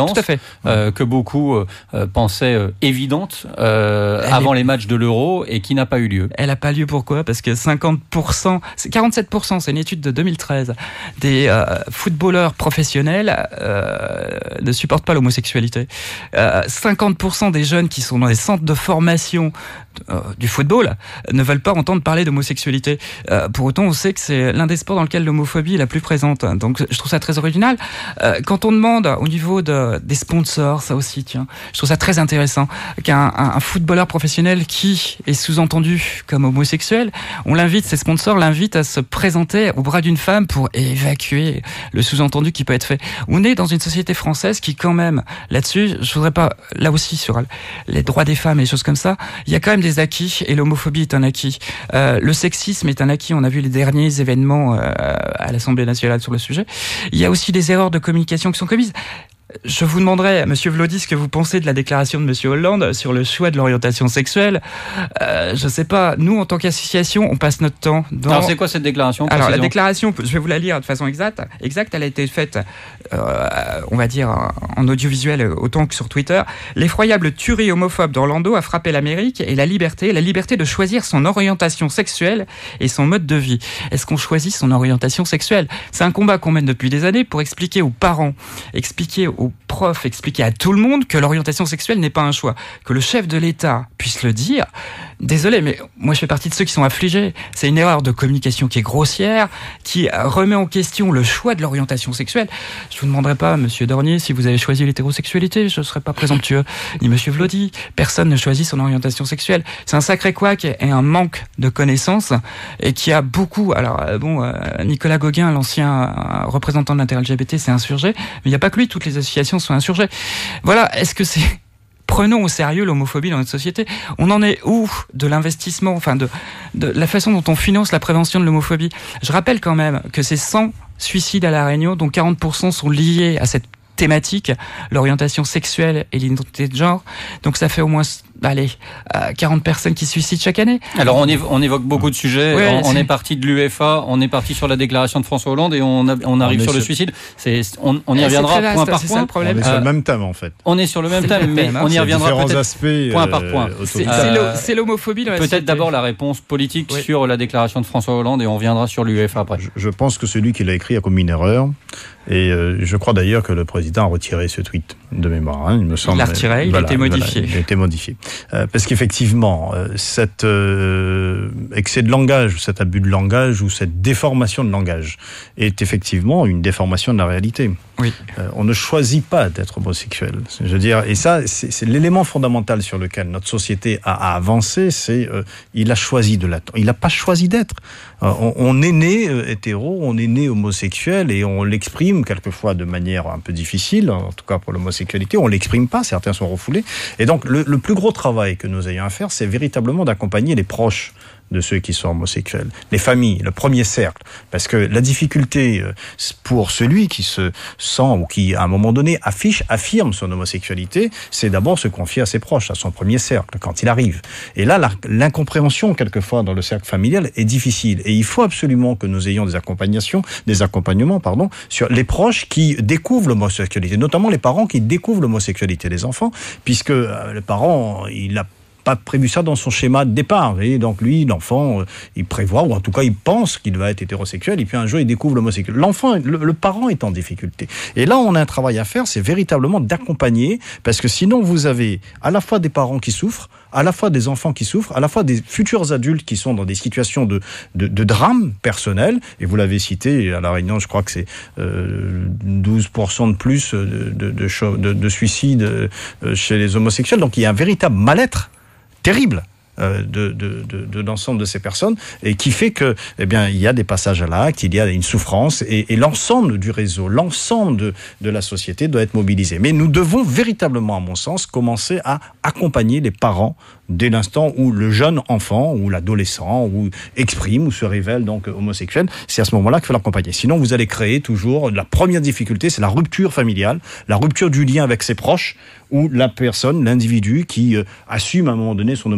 euh, que beaucoup euh, pensaient euh, évidente euh, avant est... les matchs de l'Euro et qui n'a pas eu lieu. Elle n'a pas lieu, pourquoi ? Parce que cinquante pour cent, quarante-sept pour cent, c'est une étude de deux mille treize, des euh, footballeurs professionnels euh, ne supportent pas l'homosexualité. Euh, cinquante pour cent des jeunes qui sont dans les centres de formation euh, du football ne veulent pas entendre parler d'homosexualité. Euh, pour autant, on sait que c'est l'un des sports dans lequel l'homophobie est la plus présente. Donc, je trouve ça très original. Euh, quand on demande au niveau de, des sponsors, ça aussi, tiens, je trouve ça très intéressant qu'un un, un footballeur professionnel qui est sous-entendu comme homosexuel, on l'invite, ses sponsors l'invitent à se présenter au bras d'une femme pour évacuer le sous-entendu qui peut être fait. On est dans une société française qui, quand même, là-dessus, je voudrais pas, là aussi, sur les droits des femmes et les choses comme ça, il y a quand même des acquis et l'homophobie est un acquis. Euh, le sexisme est un acquis. On a vu les derniers événements euh, à l'Assemblée nationale sur le sujet. Il y a aussi des erreurs de communication qui sont commises. Je vous demanderai, Monsieur Vlody, ce que vous pensez de la déclaration de Monsieur Hollande sur le choix de l'orientation sexuelle. Euh, je sais pas, nous, en tant qu'association, on passe notre temps dans... Alors, c'est quoi cette déclaration ? Alors, la déclaration, je vais vous la lire de façon exacte. Exacte, elle a été faite, euh, on va dire, en audiovisuel autant que sur Twitter. L'effroyable tuerie homophobe d'Orlando a frappé l'Amérique et la liberté, la liberté de choisir son orientation sexuelle et son mode de vie. Est-ce qu'on choisit son orientation sexuelle ? C'est un combat qu'on mène depuis des années pour expliquer aux parents, expliquer aux profs, expliquer à tout le monde que l'orientation sexuelle n'est pas un choix. Que le chef de l'État puisse le dire. Désolé, mais moi je fais partie de ceux qui sont affligés. C'est une erreur de communication qui est grossière, qui remet en question le choix de l'orientation sexuelle. Je vous demanderai pas, Monsieur Dornier, si vous avez choisi l'hétérosexualité, je ne serai pas présomptueux. Ni Monsieur Vlody, personne ne choisit son orientation sexuelle. C'est un sacré couac et un manque de connaissances et qui a beaucoup... Alors bon, Nicolas Gauguin, l'ancien représentant de l'inter-L G B T, s'est insurgé, mais il n'y a pas que lui, toutes les associations sont insurgées. Voilà, est-ce que c'est... Prenons au sérieux l'homophobie dans notre société. On en est où de l'investissement, enfin de, de la façon dont on finance la prévention de l'homophobie ? Je rappelle quand même que c'est cent suicides à La Réunion, dont quarante pour cent sont liés à cette thématique, l'orientation sexuelle et l'identité de genre. Donc ça fait au moins, allez, euh, quarante personnes qui se suicident chaque année. Alors on, évo- on évoque beaucoup de sujets. Ouais, on, on c'est... est parti de l'U E F A, on est parti sur la déclaration de François Hollande et on, a, on arrive on sur le suicide. C'est, on, on y reviendra point par point. On est sur le même thème en fait. On est sur le même thème, le même thème, mais hein. on y reviendra différents peut-être aspects, point par point. Euh, c'est, c'est, l'ho- c'est l'homophobie dans la Peut-être société. d'abord la réponse politique oui. sur la déclaration de François Hollande et on reviendra sur l'U E F A après. Je, je pense que celui qui l'a écrit a commis une erreur. Et euh, je crois d'ailleurs que le président a retiré ce tweet de mémoire. Hein, il me semble. Il l'a retiré, il voilà, a été modifié. Voilà, il a été modifié. Euh, parce qu'effectivement, euh, cet euh, excès de langage, cet abus de langage ou cette déformation de langage est effectivement une déformation de la réalité. Oui. Euh, on ne choisit pas d'être homosexuel. Je veux dire, et ça, c'est, c'est l'élément fondamental sur lequel notre société a, a avancé. C'est euh, il a choisi de l'être. Il n'a pas choisi d'être. Euh, on, on est né euh, hétéro, on est né homosexuel et on l'exprime quelquefois de manière un peu difficile, en tout cas pour l'homosexualité, on l'exprime pas, certains sont refoulés. Et donc le, le plus gros travail que nous ayons à faire, c'est véritablement d'accompagner les proches de ceux qui sont homosexuels, les familles, le premier cercle. Parce que la difficulté pour celui qui se sent ou qui, à un moment donné, affiche, affirme son homosexualité, c'est d'abord se confier à ses proches, à son premier cercle, quand il arrive. Et là, la, l'incompréhension, quelquefois, dans le cercle familial est difficile. Et il faut absolument que nous ayons des accompagnations, des accompagnements, pardon, sur les proches qui découvrent l'homosexualité, notamment les parents qui découvrent l'homosexualité des enfants, puisque euh, le parent, il a pas prévu ça dans son schéma de départ. Et donc lui, l'enfant, euh, il prévoit, ou en tout cas il pense qu'il va être hétérosexuel, et puis un jour il découvre l'homosexualité. L'enfant, le, le parent est en difficulté. Et là, on a un travail à faire, c'est véritablement d'accompagner, parce que sinon vous avez à la fois des parents qui souffrent, à la fois des enfants qui souffrent, à la fois des futurs adultes qui sont dans des situations de, de, de drame personnel, et vous l'avez cité, à La Réunion, je crois que c'est euh, douze pour cent de plus de, de, de, de, de suicides euh, chez les homosexuels. Donc il y a un véritable mal-être terrible euh, de, de, de, de l'ensemble de ces personnes, et qui fait que, eh bien, il y a des passages à l'acte, il y a une souffrance, et, et l'ensemble du réseau, l'ensemble de, de la société doit être mobilisé. Mais nous devons véritablement, à mon sens, commencer à accompagner les parents dès l'instant où le jeune enfant ou l'adolescent ou exprime ou se révèle donc homosexuel. C'est à ce moment-là qu'il faut l'accompagner. Sinon, vous allez créer toujours la première difficulté, c'est la rupture familiale, la rupture du lien avec ses proches, ou la personne, l'individu qui euh, assume à un moment donné son homosexualité.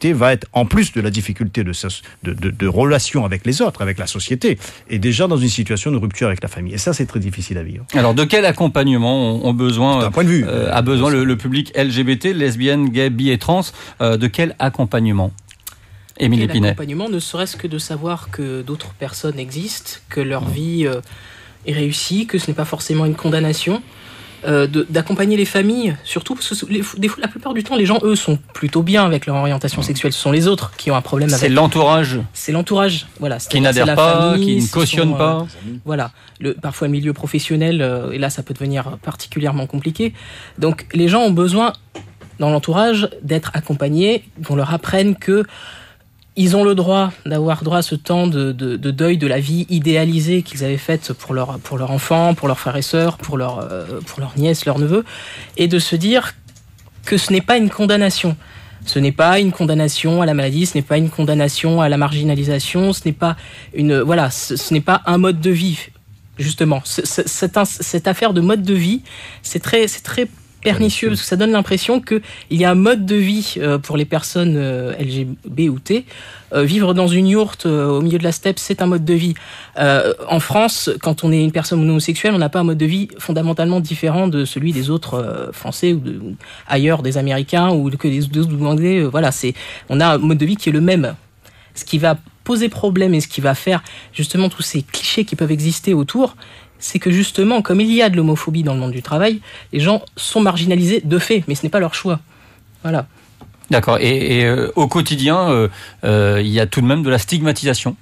l'homosexualité va être, en plus de la difficulté de, de, de, de relation avec les autres, avec la société, est déjà dans une situation de rupture avec la famille. Et ça, c'est très difficile à vivre. Alors, de quel accompagnement ont besoin, d'un point de vue, euh, a besoin le, le public L G B T, lesbiennes, gays, bi et trans, euh, de quel accompagnement ? Émilie Pinet. L'accompagnement, ne serait-ce que de savoir que d'autres personnes existent, que leur vie euh, est réussie, que ce n'est pas forcément une condamnation. Euh, de, d'accompagner les familles, surtout parce que les, des, la plupart du temps, les gens, eux, sont plutôt bien avec leur orientation sexuelle. Ce sont les autres qui ont un problème avec... C'est l'entourage. C'est l'entourage, voilà. Qui n'adhère pas, famille, qui ne cautionne sont, pas. Euh, voilà. Le, parfois, le milieu professionnel, euh, et là, ça peut devenir particulièrement compliqué. Donc, les gens ont besoin, dans l'entourage, d'être accompagnés, qu'on leur apprenne que ils ont le droit d'avoir droit à ce temps de, de, de deuil de la vie idéalisée qu'ils avaient faite pour leur, pour leur enfant, pour leurs frères et sœurs, pour leurs euh, pour leurs nièces, leurs neveux, et de se dire que ce n'est pas une condamnation. Ce n'est pas une condamnation à la maladie, ce n'est pas une condamnation à la marginalisation, ce n'est pas une voilà, ce, ce n'est pas un mode de vie. Justement, c'est, c'est, c'est un, cette affaire de mode de vie, c'est très, c'est très pernicieux, parce que ça donne l'impression qu'il y a un mode de vie euh, pour les personnes euh, L G B ou T. Euh, vivre dans une yourte euh, au milieu de la steppe, c'est un mode de vie. Euh, en France, quand on est une personne homosexuelle, on n'a pas un mode de vie fondamentalement différent de celui des autres euh, Français ou, de, ou ailleurs, des Américains ou que des autres Anglais. Euh, voilà, c'est, on a un mode de vie qui est le même. Ce qui va poser problème et ce qui va faire justement tous ces clichés qui peuvent exister autour, c'est que justement, comme il y a de l'homophobie dans le monde du travail, les gens sont marginalisés de fait, mais ce n'est pas leur choix. Voilà. D'accord. Et, et euh, au quotidien, euh, euh, il y a tout de même de la stigmatisation.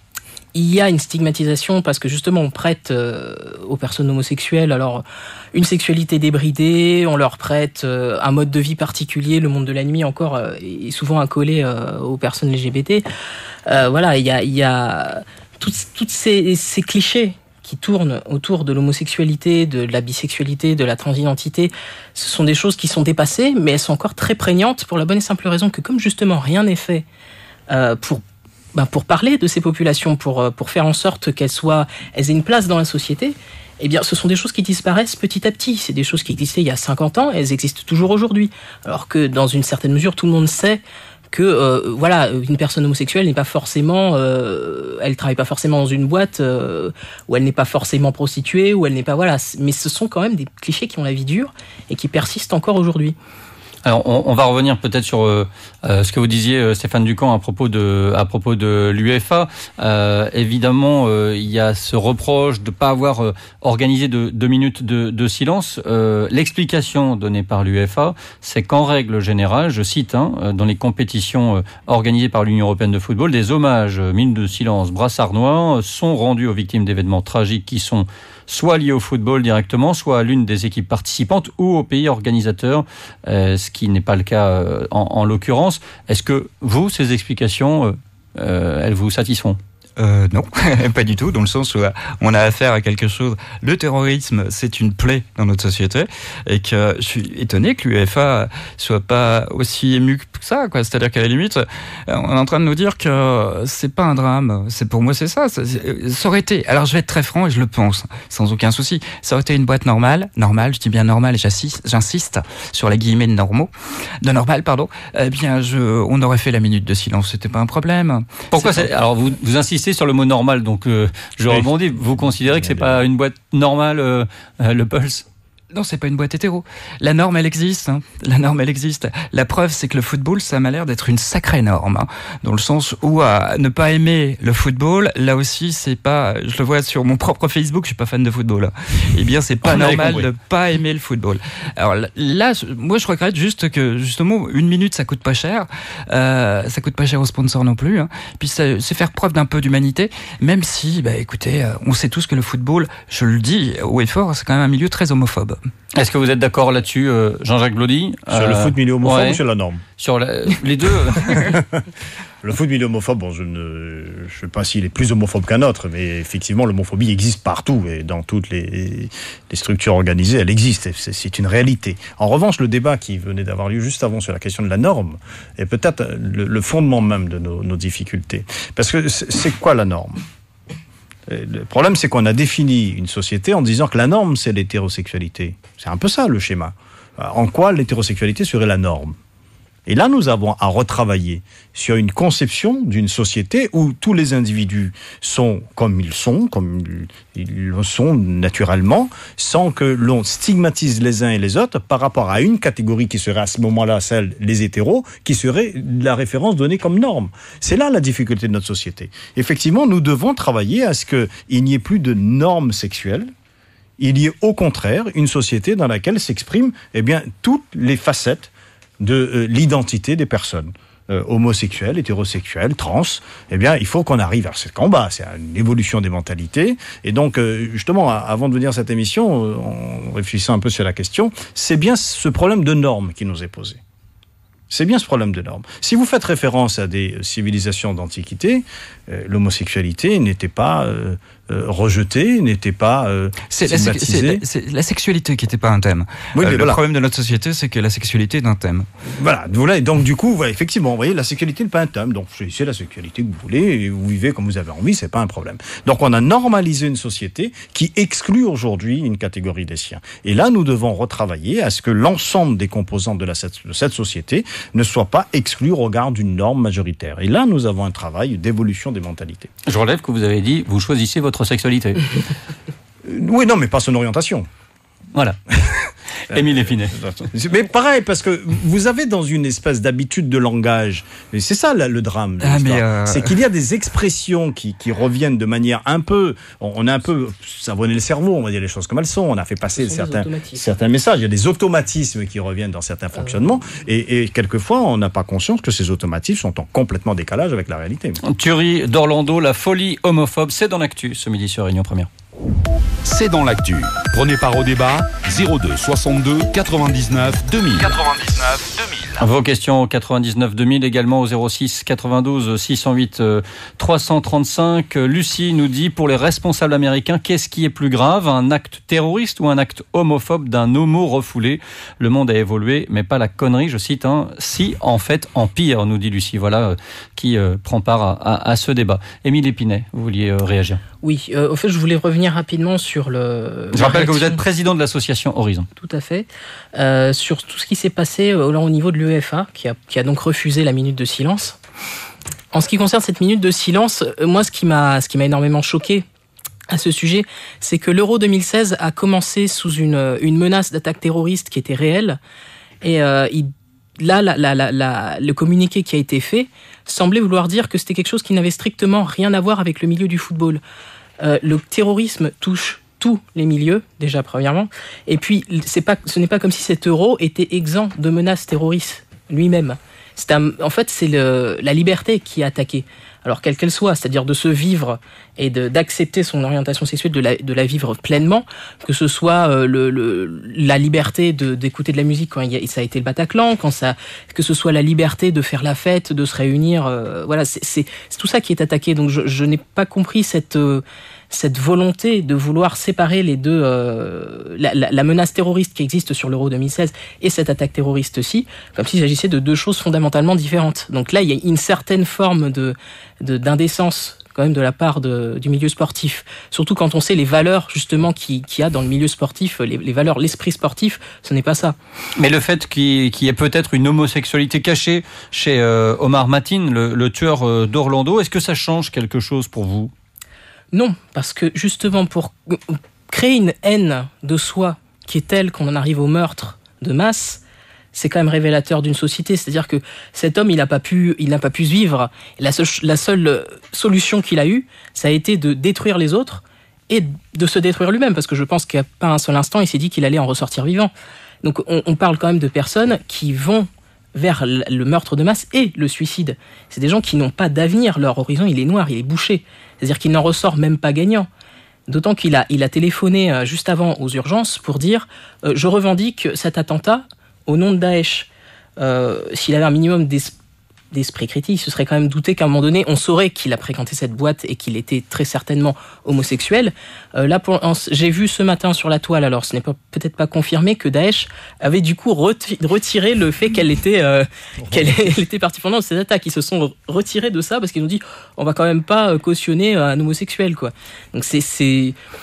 Il y a une stigmatisation parce que justement on prête euh, aux personnes homosexuelles alors une sexualité débridée, on leur prête euh, un mode de vie particulier, le monde de la nuit encore euh, est souvent accolé euh, aux personnes L G B T. Euh, voilà, il y a, il y a toutes, toutes ces, ces clichés qui tournent autour de l'homosexualité, de la bisexualité, de la transidentité. Ce sont des choses qui sont dépassées, mais elles sont encore très prégnantes pour la bonne et simple raison que comme justement rien n'est fait euh, pour Ben pour parler de ces populations, pour, pour faire en sorte qu'elles soient, elles aient une place dans la société, eh bien, ce sont des choses qui disparaissent petit à petit. C'est des choses qui existaient il y a cinquante ans, elles existent toujours aujourd'hui. Alors que, dans une certaine mesure, tout le monde sait que, euh, voilà, une personne homosexuelle n'est pas forcément, euh, elle travaille pas forcément dans une boîte, euh, ou elle n'est pas forcément prostituée, ou elle n'est pas, voilà. Mais ce sont quand même des clichés qui ont la vie dure et qui persistent encore aujourd'hui. Alors, on, on va revenir peut-être sur euh, ce que vous disiez, euh, Stéphane Ducamp, à propos de, à propos de l'UEFA. Euh, évidemment, euh, il y a ce reproche de ne pas avoir euh, organisé de deux minutes de, de silence. Euh, l'explication donnée par l'UEFA, c'est qu'en règle générale, je cite, hein, dans les compétitions euh, organisées par l'Union européenne de football, des hommages, euh, minutes de silence, brassard noir, sont rendus aux victimes d'événements tragiques qui sont soit liés au football directement, soit à l'une des équipes participantes ou au pays organisateur, euh, ce qui n'est pas le cas euh, en, en l'occurrence. Est-ce que vous, ces explications, euh, elles vous satisfont ? Euh, non, pas du tout, dans le sens où on a affaire à quelque chose. Le terrorisme, c'est une plaie dans notre société, et que je suis étonné que l'UEFA soit pas aussi ému que ça, quoi. C'est-à-dire qu'à la limite, on est en train de nous dire que c'est pas un drame. C'est, pour moi, c'est ça. Ça, ça aurait été, alors je vais être très franc et je le pense, sans aucun souci. Ça aurait été une boîte normale, normale, je dis bien normale, et j'insiste, j'insiste sur les guillemets de normaux, de normal, pardon. Eh bien, je, on aurait fait la minute de silence, c'était pas un problème. Pourquoi c'est c'est, alors vous, vous insistez sur le mot normal, donc euh, je rebondis. Vous considérez que c'est pas une boîte normale, euh, euh, le Pulse ? Non, c'est pas une boîte hétéro. La norme, elle existe. Hein. La norme, elle existe. La preuve, c'est que le football, ça m'a l'air d'être une sacrée norme. Hein. Dans le sens où, à ne pas aimer le football, là aussi, c'est pas... Je le vois sur mon propre Facebook, je suis pas fan de football. Eh bien, c'est pas normal de pas aimer le football. Alors là, moi, je regrette juste que, justement, une minute, ça coûte pas cher. Euh, ça coûte pas cher aux sponsors non plus. Hein. Puis, ça, c'est faire preuve d'un peu d'humanité, même si, bah, écoutez, on sait tous que le football, je le dis haut et fort, c'est quand même un milieu très homophobe. Est-ce que vous êtes d'accord là-dessus, euh, Jean-Jacques Blaudy ? Sur euh, le foot milieu homophobe ouais. ou sur la norme ? Sur la, les deux. Le foot milieu homophobe, bon, je ne je sais pas s'il est plus homophobe qu'un autre, mais effectivement, l'homophobie existe partout et dans toutes les, les structures organisées, elle existe. C'est, c'est une réalité. En revanche, le débat qui venait d'avoir lieu juste avant sur la question de la norme est peut-être le, le fondement même de nos, nos difficultés. Parce que c'est, c'est quoi la norme ? Le problème, c'est qu'on a défini une société en disant que la norme, c'est l'hétérosexualité. C'est un peu ça, le schéma. En quoi l'hétérosexualité serait la norme ? Et là, nous avons à retravailler sur une conception d'une société où tous les individus sont comme ils sont, comme ils le sont naturellement, sans que l'on stigmatise les uns et les autres par rapport à une catégorie qui serait à ce moment-là celle les hétéros, qui serait la référence donnée comme norme. C'est là la difficulté de notre société. Effectivement, nous devons travailler à ce qu'il n'y ait plus de normes sexuelles. Il y ait au contraire une société dans laquelle s'expriment eh bien, toutes les facettes de euh, l'identité des personnes. Euh, homosexuels, hétérosexuels, trans, eh bien, il faut qu'on arrive à ce combat. C'est une évolution des mentalités. Et donc, euh, justement, avant de venir à cette émission, euh, en réfléchissant un peu sur la question, c'est bien ce problème de normes qui nous est posé. C'est bien ce problème de normes. Si vous faites référence à des civilisations d'antiquité, euh, l'homosexualité n'était pas euh, euh, rejetée, n'était pas euh, c'est stigmatisée. La, c'est, c'est la sexualité qui n'était pas un thème. Oui, euh, le voilà. problème de notre société, c'est que la sexualité est un thème. Voilà. voilà et donc, du coup, voilà, effectivement, vous voyez, la sexualité n'est pas un thème. Donc, c'est la sexualité que vous voulez, et vous vivez comme vous avez envie, c'est pas un problème. Donc, on a normalisé une société qui exclut aujourd'hui une catégorie des siens. Et là, nous devons retravailler à ce que l'ensemble des composantes de, la, de cette société ne soit pas exclu au regard d'une norme majoritaire. Et là, nous avons un travail d'évolution des mentalités. Je relève que vous avez dit, vous choisissez votre sexualité. Oui, non, mais pas son orientation. Voilà. Émile Épinay. Mais pareil, parce que vous avez dans une espèce d'habitude de langage, et c'est ça là, le drame, ah, mais euh... c'est qu'il y a des expressions qui, qui reviennent de manière un peu, on a un peu savonné le cerveau, on va dire les choses comme elles sont, on a fait passer certains, certains messages, il y a des automatismes qui reviennent dans certains fonctionnements, euh... et, et quelquefois on n'a pas conscience que ces automatismes sont en complètement décalage avec la réalité. Tuerie d'Orlando, la folie homophobe, c'est dans l'actu ce midi sur Réunion Première. C'est dans l'actu. Prenez part au débat zéro deux soixante-deux quatre-vingt-dix-neuf deux mille. quatre-vingt-dix-neuf deux mille. Vos questions au quatre-vingt-dix-neuf deux mille, également au zéro six quatre-vingt-douze six cent huit trois cent trente-cinq. Lucie nous dit, pour les responsables américains, qu'est-ce qui est plus grave, un acte terroriste ou un acte homophobe d'un homo refoulé? Le monde a évolué, mais pas la connerie, je cite, hein, si en fait empire, nous dit Lucie. Voilà euh, qui euh, prend part à, à, à ce débat. Émile Épinay, vous vouliez euh, réagir? Oui, euh, au fait, je voulais revenir rapidement sur le... Je rappelle que vous êtes président de l'association Horizon. Tout à fait. Euh, sur tout ce qui s'est passé euh, là, au niveau de l'UEFA, qui a, qui a donc refusé la minute de silence. En ce qui concerne cette minute de silence, euh, moi, ce qui m'a, ce qui m'a énormément choqué à ce sujet, c'est que l'Euro deux mille seize a commencé sous une, une menace d'attaque terroriste qui était réelle. Et euh, il Là, la, la, la, la, le communiqué qui a été fait semblait vouloir dire que c'était quelque chose qui n'avait strictement rien à voir avec le milieu du football. Euh, le terrorisme touche tous les milieux, déjà premièrement, et puis c'est pas, ce n'est pas comme si cet euro était exempt de menaces terroristes lui-même. C'est un, en fait, c'est le, la liberté qui est attaquée. Alors, quelle qu'elle soit, c'est-à-dire de se vivre et de, d'accepter son orientation sexuelle, de la, de la vivre pleinement, que ce soit euh, le, le, la liberté de, d'écouter de la musique quand il y a, ça a été le Bataclan, quand ça, que ce soit la liberté de faire la fête, de se réunir, euh, voilà, c'est, c'est, c'est tout ça qui est attaqué. Donc, je, je n'ai pas compris cette... Euh, cette volonté de vouloir séparer les deux, euh, la, la, la menace terroriste qui existe sur l'Euro deux mille seize et cette attaque terroriste-ci, comme s'il s'agissait de deux choses fondamentalement différentes. Donc là, il y a une certaine forme de, de, d'indécence quand même de la part de, du milieu sportif. Surtout quand on sait les valeurs justement qu'il, qu'il y a dans le milieu sportif, les, les valeurs, l'esprit sportif, ce n'est pas ça. Mais le fait qu'il, qu'il y ait peut-être une homosexualité cachée chez euh, Omar Mateen, le, le tueur euh, d'Orlando, est-ce que ça change quelque chose pour vous ? Non, parce que justement pour créer une haine de soi qui est telle qu'on en arrive au meurtre de masse, c'est quand même révélateur d'une société. C'est-à-dire que cet homme, il n'a pas pu, il n'a pas pu vivre. La seule, la seule solution qu'il a eue, ça a été de détruire les autres et de se détruire lui-même, parce que je pense qu'à pas un seul instant, il s'est dit qu'il allait en ressortir vivant. Donc on, on parle quand même de personnes qui vont vers le meurtre de masse et le suicide. C'est des gens qui n'ont pas d'avenir. Leur horizon, il est noir, il est bouché. C'est-à-dire qu'il n'en ressort même pas gagnant. D'autant qu'il a, il a téléphoné juste avant aux urgences pour dire euh, « Je revendique cet attentat au nom de Daesh euh, ». S'il avait un minimum d'es- d'esprit critique, il se serait quand même douté qu'à un moment donné, on saurait qu'il a fréquenté cette boîte et qu'il était très certainement homosexuel. Euh, là, pour, en, j'ai vu ce matin sur la toile, alors ce n'est pas, peut-être pas confirmé, que Daesh avait du coup reti- retiré le fait qu'elle était, euh, qu'elle elle était partie pendant ces attaques. Ils se sont retirés de ça parce qu'ils ont dit on va quand même pas cautionner un homosexuel, quoi. Donc c'est, c'est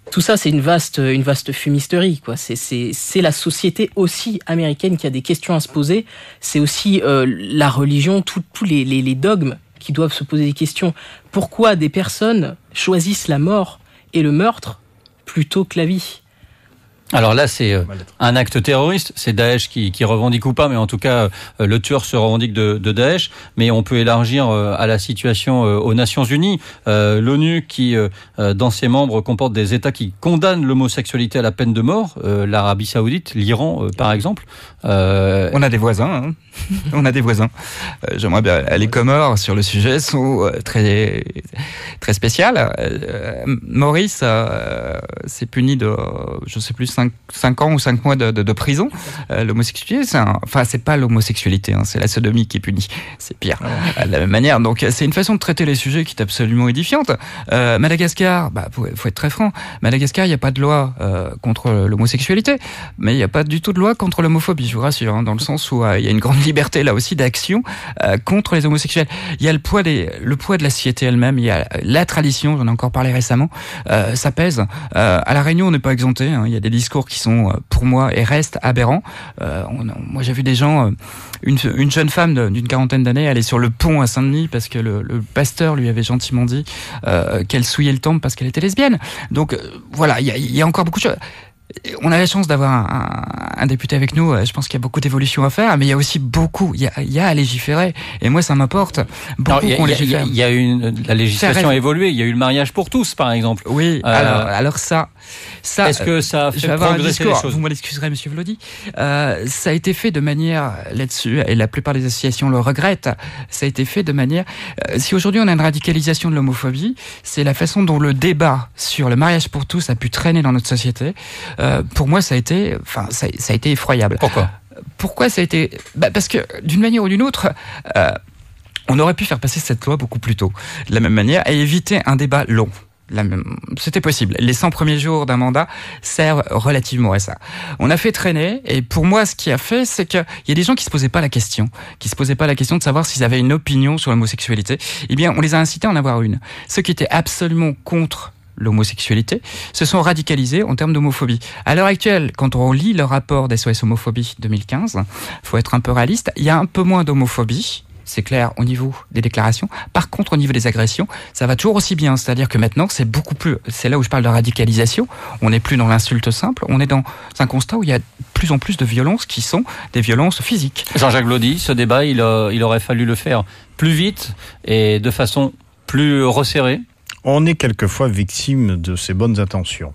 Tout ça, c'est une vaste, une vaste fumisterie, quoi. C'est, c'est, c'est la société aussi américaine qui a des questions à se poser. C'est aussi euh, la religion, tous les, les, les dogmes qui doivent se poser des questions. Pourquoi des personnes choisissent la mort et le meurtre plutôt que la vie ? Alors là, c'est un acte terroriste. C'est Daesh qui, qui revendique ou pas, mais en tout cas, le tueur se revendique de, de Daesh. Mais on peut élargir à la situation aux Nations Unies. Euh, L'ONU, qui, dans ses membres, comporte des États qui condamnent l'homosexualité à la peine de mort. Euh, L'Arabie Saoudite, l'Iran, euh, par exemple. Euh... On a des voisins. Hein. On a des voisins. Euh, J'aimerais bien. Les Comores sur le sujet sont très très spéciales. Euh, Maurice euh, s'est puni de, je sais plus. cinq ans ou cinq mois de, de, de prison. Euh, l'homosexualité, c'est un... enfin, c'est pas l'homosexualité, hein, c'est la sodomie qui est punie. C'est pire. Ah. De la même manière. Donc, c'est une façon de traiter les sujets qui est absolument édifiante. Euh, Madagascar, bah, faut, faut être très franc. Madagascar, il n'y a pas de loi euh, contre l'homosexualité, mais il n'y a pas du tout de loi contre l'homophobie, je vous rassure, hein, dans le sens où euh, il y a une grande liberté là aussi d'action euh, contre les homosexuels. Il y a le poids des, le poids de la société elle-même. Il y a la tradition. J'en ai encore parlé récemment. Euh, ça pèse. Euh, à la Réunion, on n'est pas exempté. Hein, il y a des discours qui sont, pour moi, et restent aberrants. Euh, on, moi, j'ai vu des gens, une, une jeune femme d'une quarantaine d'années, aller sur le pont à Saint-Denis parce que le, le pasteur lui avait gentiment dit euh, qu'elle souillait le temple parce qu'elle était lesbienne. Donc, euh, voilà, il y a, y a encore beaucoup de choses. On a la chance d'avoir un, un, un député avec nous. Je pense qu'il y a beaucoup d'évolutions à faire, mais il y a aussi beaucoup, il y a, il y a à légiférer. Et moi, ça m'importe beaucoup qu'on légifère. Il y a une, la législation a évolué. Il y a eu le mariage pour tous, par exemple. Oui. Euh, alors, alors ça, ça. Est-ce que ça a fait je vais avoir un progresser discours, les choses? Vous m'en excuserez, Monsieur Vlody. Euh, ça a été fait de manière là-dessus, et la plupart des associations le regrettent. Ça a été fait de manière. Euh, si aujourd'hui on a une radicalisation de l'homophobie, c'est la façon dont le débat sur le mariage pour tous a pu traîner dans notre société. Euh, pour moi, ça a été, enfin, ça, ça a été effroyable. Pourquoi ? Pourquoi ça a été ? Bah parce que d'une manière ou d'une autre, euh, on aurait pu faire passer cette loi beaucoup plus tôt, de la même manière, et éviter un débat long. La même... C'était possible. Les cent premiers jours d'un mandat servent relativement à ça. On a fait traîner, et pour moi, ce qui a fait, c'est qu'il y a des gens qui se posaient pas la question, qui se posaient pas la question de savoir s'ils avaient une opinion sur l'homosexualité. Eh bien, on les a incités à en avoir une. Ceux qui étaient absolument contre l'homosexualité, se sont radicalisés en termes d'homophobie. À l'heure actuelle, quand on lit le rapport d'S O S Homophobie deux mille quinze, faut être un peu réaliste, il y a un peu moins d'homophobie, c'est clair, au niveau des déclarations. Par contre, au niveau des agressions, ça va toujours aussi bien. C'est-à-dire que maintenant, c'est beaucoup plus... C'est là où je parle de radicalisation. On n'est plus dans l'insulte simple, on est dans un constat où il y a de plus en plus de violences qui sont des violences physiques. Jean-Jacques Vlody, ce débat, il, a, il aurait fallu le faire plus vite et de façon plus resserrée. On est quelquefois victime de ces bonnes intentions.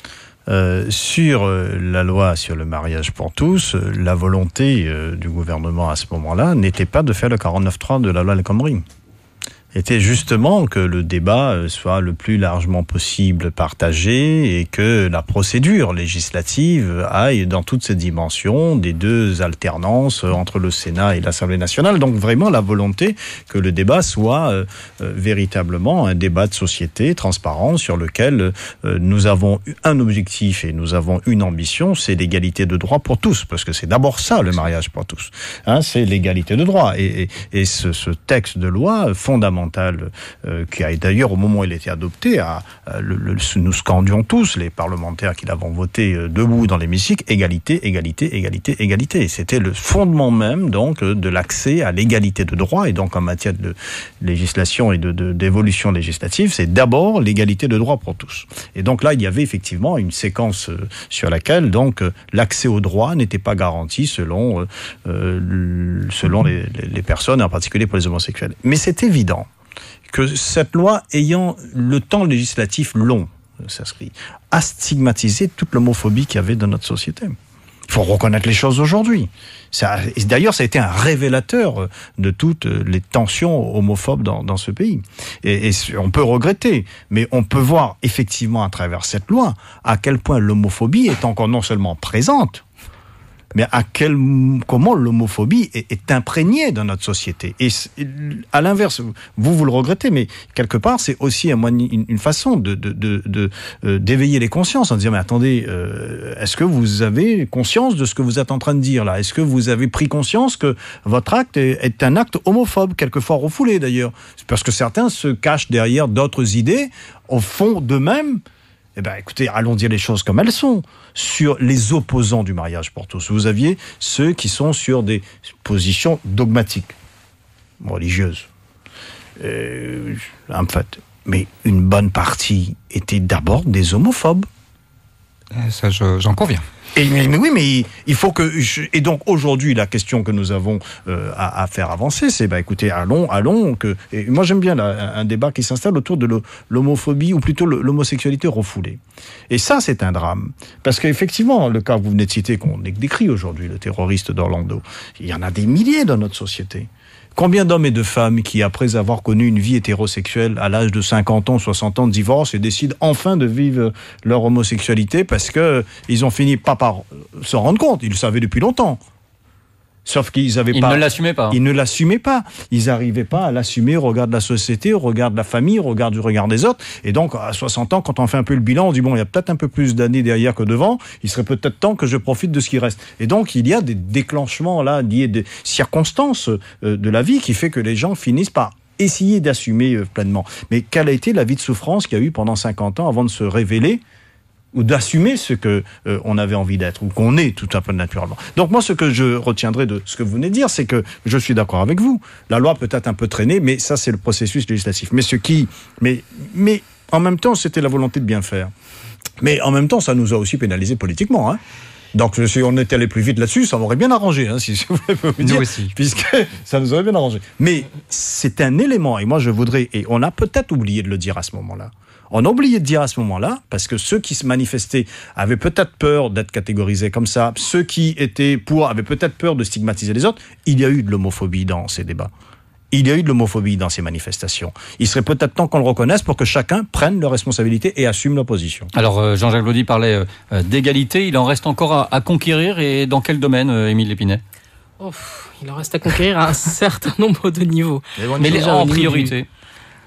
Euh, sur euh, la loi sur le mariage pour tous, euh, la volonté euh, du gouvernement à ce moment-là n'était pas de faire le quarante-neuf trois de la loi El Khomri. Était justement que le débat soit le plus largement possible partagé et que la procédure législative aille dans toutes ses dimensions des deux alternances entre le Sénat et l'Assemblée nationale. Donc vraiment la volonté que le débat soit euh, euh, véritablement un débat de société transparent sur lequel euh, nous avons un objectif et nous avons une ambition, c'est l'égalité de droit pour tous, parce que c'est d'abord ça le mariage pour tous. Hein, c'est l'égalité de droit. Et, et, et ce, ce texte de loi fondamental Euh, qui a d'ailleurs au moment où il a été adopté, à, à, le, le, nous scandions tous, les parlementaires qui l'avons voté euh, debout dans l'hémicycle, égalité, égalité, égalité, égalité. Et c'était le fondement même donc de l'accès à l'égalité de droit. Et donc en matière de législation et de, de, d'évolution législative, c'est d'abord l'égalité de droit pour tous. Et donc là, il y avait effectivement une séquence euh, sur laquelle donc euh, l'accès au droit n'était pas garanti selon euh, euh, selon les, les, les personnes, en particulier pour les homosexuels. Mais c'est évident que cette loi ayant le temps législatif long, s'inscrit, a stigmatisé toute l'homophobie qu'il y avait dans notre société. Il faut reconnaître les choses aujourd'hui. Ça, et d'ailleurs, ça a été un révélateur de toutes les tensions homophobes dans, dans ce pays. Et, et on peut regretter, mais on peut voir effectivement à travers cette loi à quel point l'homophobie est encore non seulement présente, mais à quel, comment l'homophobie est, est imprégnée dans notre société. Et à l'inverse, vous, vous le regrettez, mais quelque part, c'est aussi une, une façon de, de, de, de, euh, d'éveiller les consciences en disant, mais attendez, euh, est-ce que vous avez conscience de ce que vous êtes en train de dire là ? Est-ce que vous avez pris conscience que votre acte est, est un acte homophobe, quelquefois refoulé d'ailleurs ? Parce que certains se cachent derrière d'autres idées, au fond d'eux-mêmes, Eh bien, écoutez, allons dire les choses comme elles sont. Sur les opposants du mariage pour tous, vous aviez ceux qui sont sur des positions dogmatiques, religieuses, euh, en fait. Mais une bonne partie étaient d'abord des homophobes. Ça, je, j'en conviens. Et, mais, mais oui, mais il faut que... Je, et donc, aujourd'hui, la question que nous avons euh, à, à faire avancer, c'est, bah, écoutez, allons, allons... Que, et moi, j'aime bien là, un, un débat qui s'installe autour de l'homophobie, ou plutôt l'homosexualité refoulée. Et ça, c'est un drame. Parce qu'effectivement, le cas que vous venez de citer, qu'on décrit aujourd'hui, le terroriste d'Orlando, il y en a des milliers dans notre société. Combien d'hommes et de femmes qui, après avoir connu une vie hétérosexuelle à l'âge de cinquante ans, soixante ans, divorcent et décident enfin de vivre leur homosexualité parce que ils ont fini pas par s'en rendre compte, ils le savaient depuis longtemps. Sauf qu'ils avaient ils pas... ne l'assumaient pas. Ils ne l'assumaient pas. Ils n'arrivaient pas à l'assumer au regard de la société, au regard de la famille, au regard du regard des autres. Et donc, à soixante ans, quand on fait un peu le bilan, on dit, bon, il y a peut-être un peu plus d'années derrière que devant. Il serait peut-être temps que je profite de ce qui reste. Et donc, il y a des déclenchements, là, liés des circonstances de la vie qui fait que les gens finissent par essayer d'assumer pleinement. Mais quelle a été la vie de souffrance qu'il y a eu pendant cinquante ans avant de se révéler ou d'assumer ce que euh, on avait envie d'être, ou qu'on est tout à fait naturellement. Donc moi, ce que je retiendrai de ce que vous venez de dire, c'est que je suis d'accord avec vous. La loi peut être un peu traînée, mais ça, c'est le processus législatif. Mais ce qui... Mais, mais en même temps, c'était la volonté de bien faire. Mais en même temps, ça nous a aussi pénalisés politiquement, hein. Donc, si on était allé plus vite là-dessus, ça m'aurait bien arrangé, hein, si, si vous voulez me dire. Nous aussi. Puisque ça nous aurait bien arrangé. Mais c'est un élément, et moi je voudrais, et on a peut-être oublié de le dire à ce moment-là. On a oublié de dire à ce moment-là, parce que ceux qui se manifestaient avaient peut-être peur d'être catégorisés comme ça, ceux qui étaient pour avaient peut-être peur de stigmatiser les autres. Il y a eu de l'homophobie dans ces débats. Il y a eu de l'homophobie dans ces manifestations. Il serait peut-être temps qu'on le reconnaisse pour que chacun prenne leurs responsabilités et assume l'opposition. Alors, euh, Jean-Jacques Blaudy parlait euh, d'égalité. Il en reste encore à, à conquérir. Et dans quel domaine, euh, Émile Lépinet ? Oh, il en reste à conquérir à un certain nombre de niveaux. Mais les, en priorité du...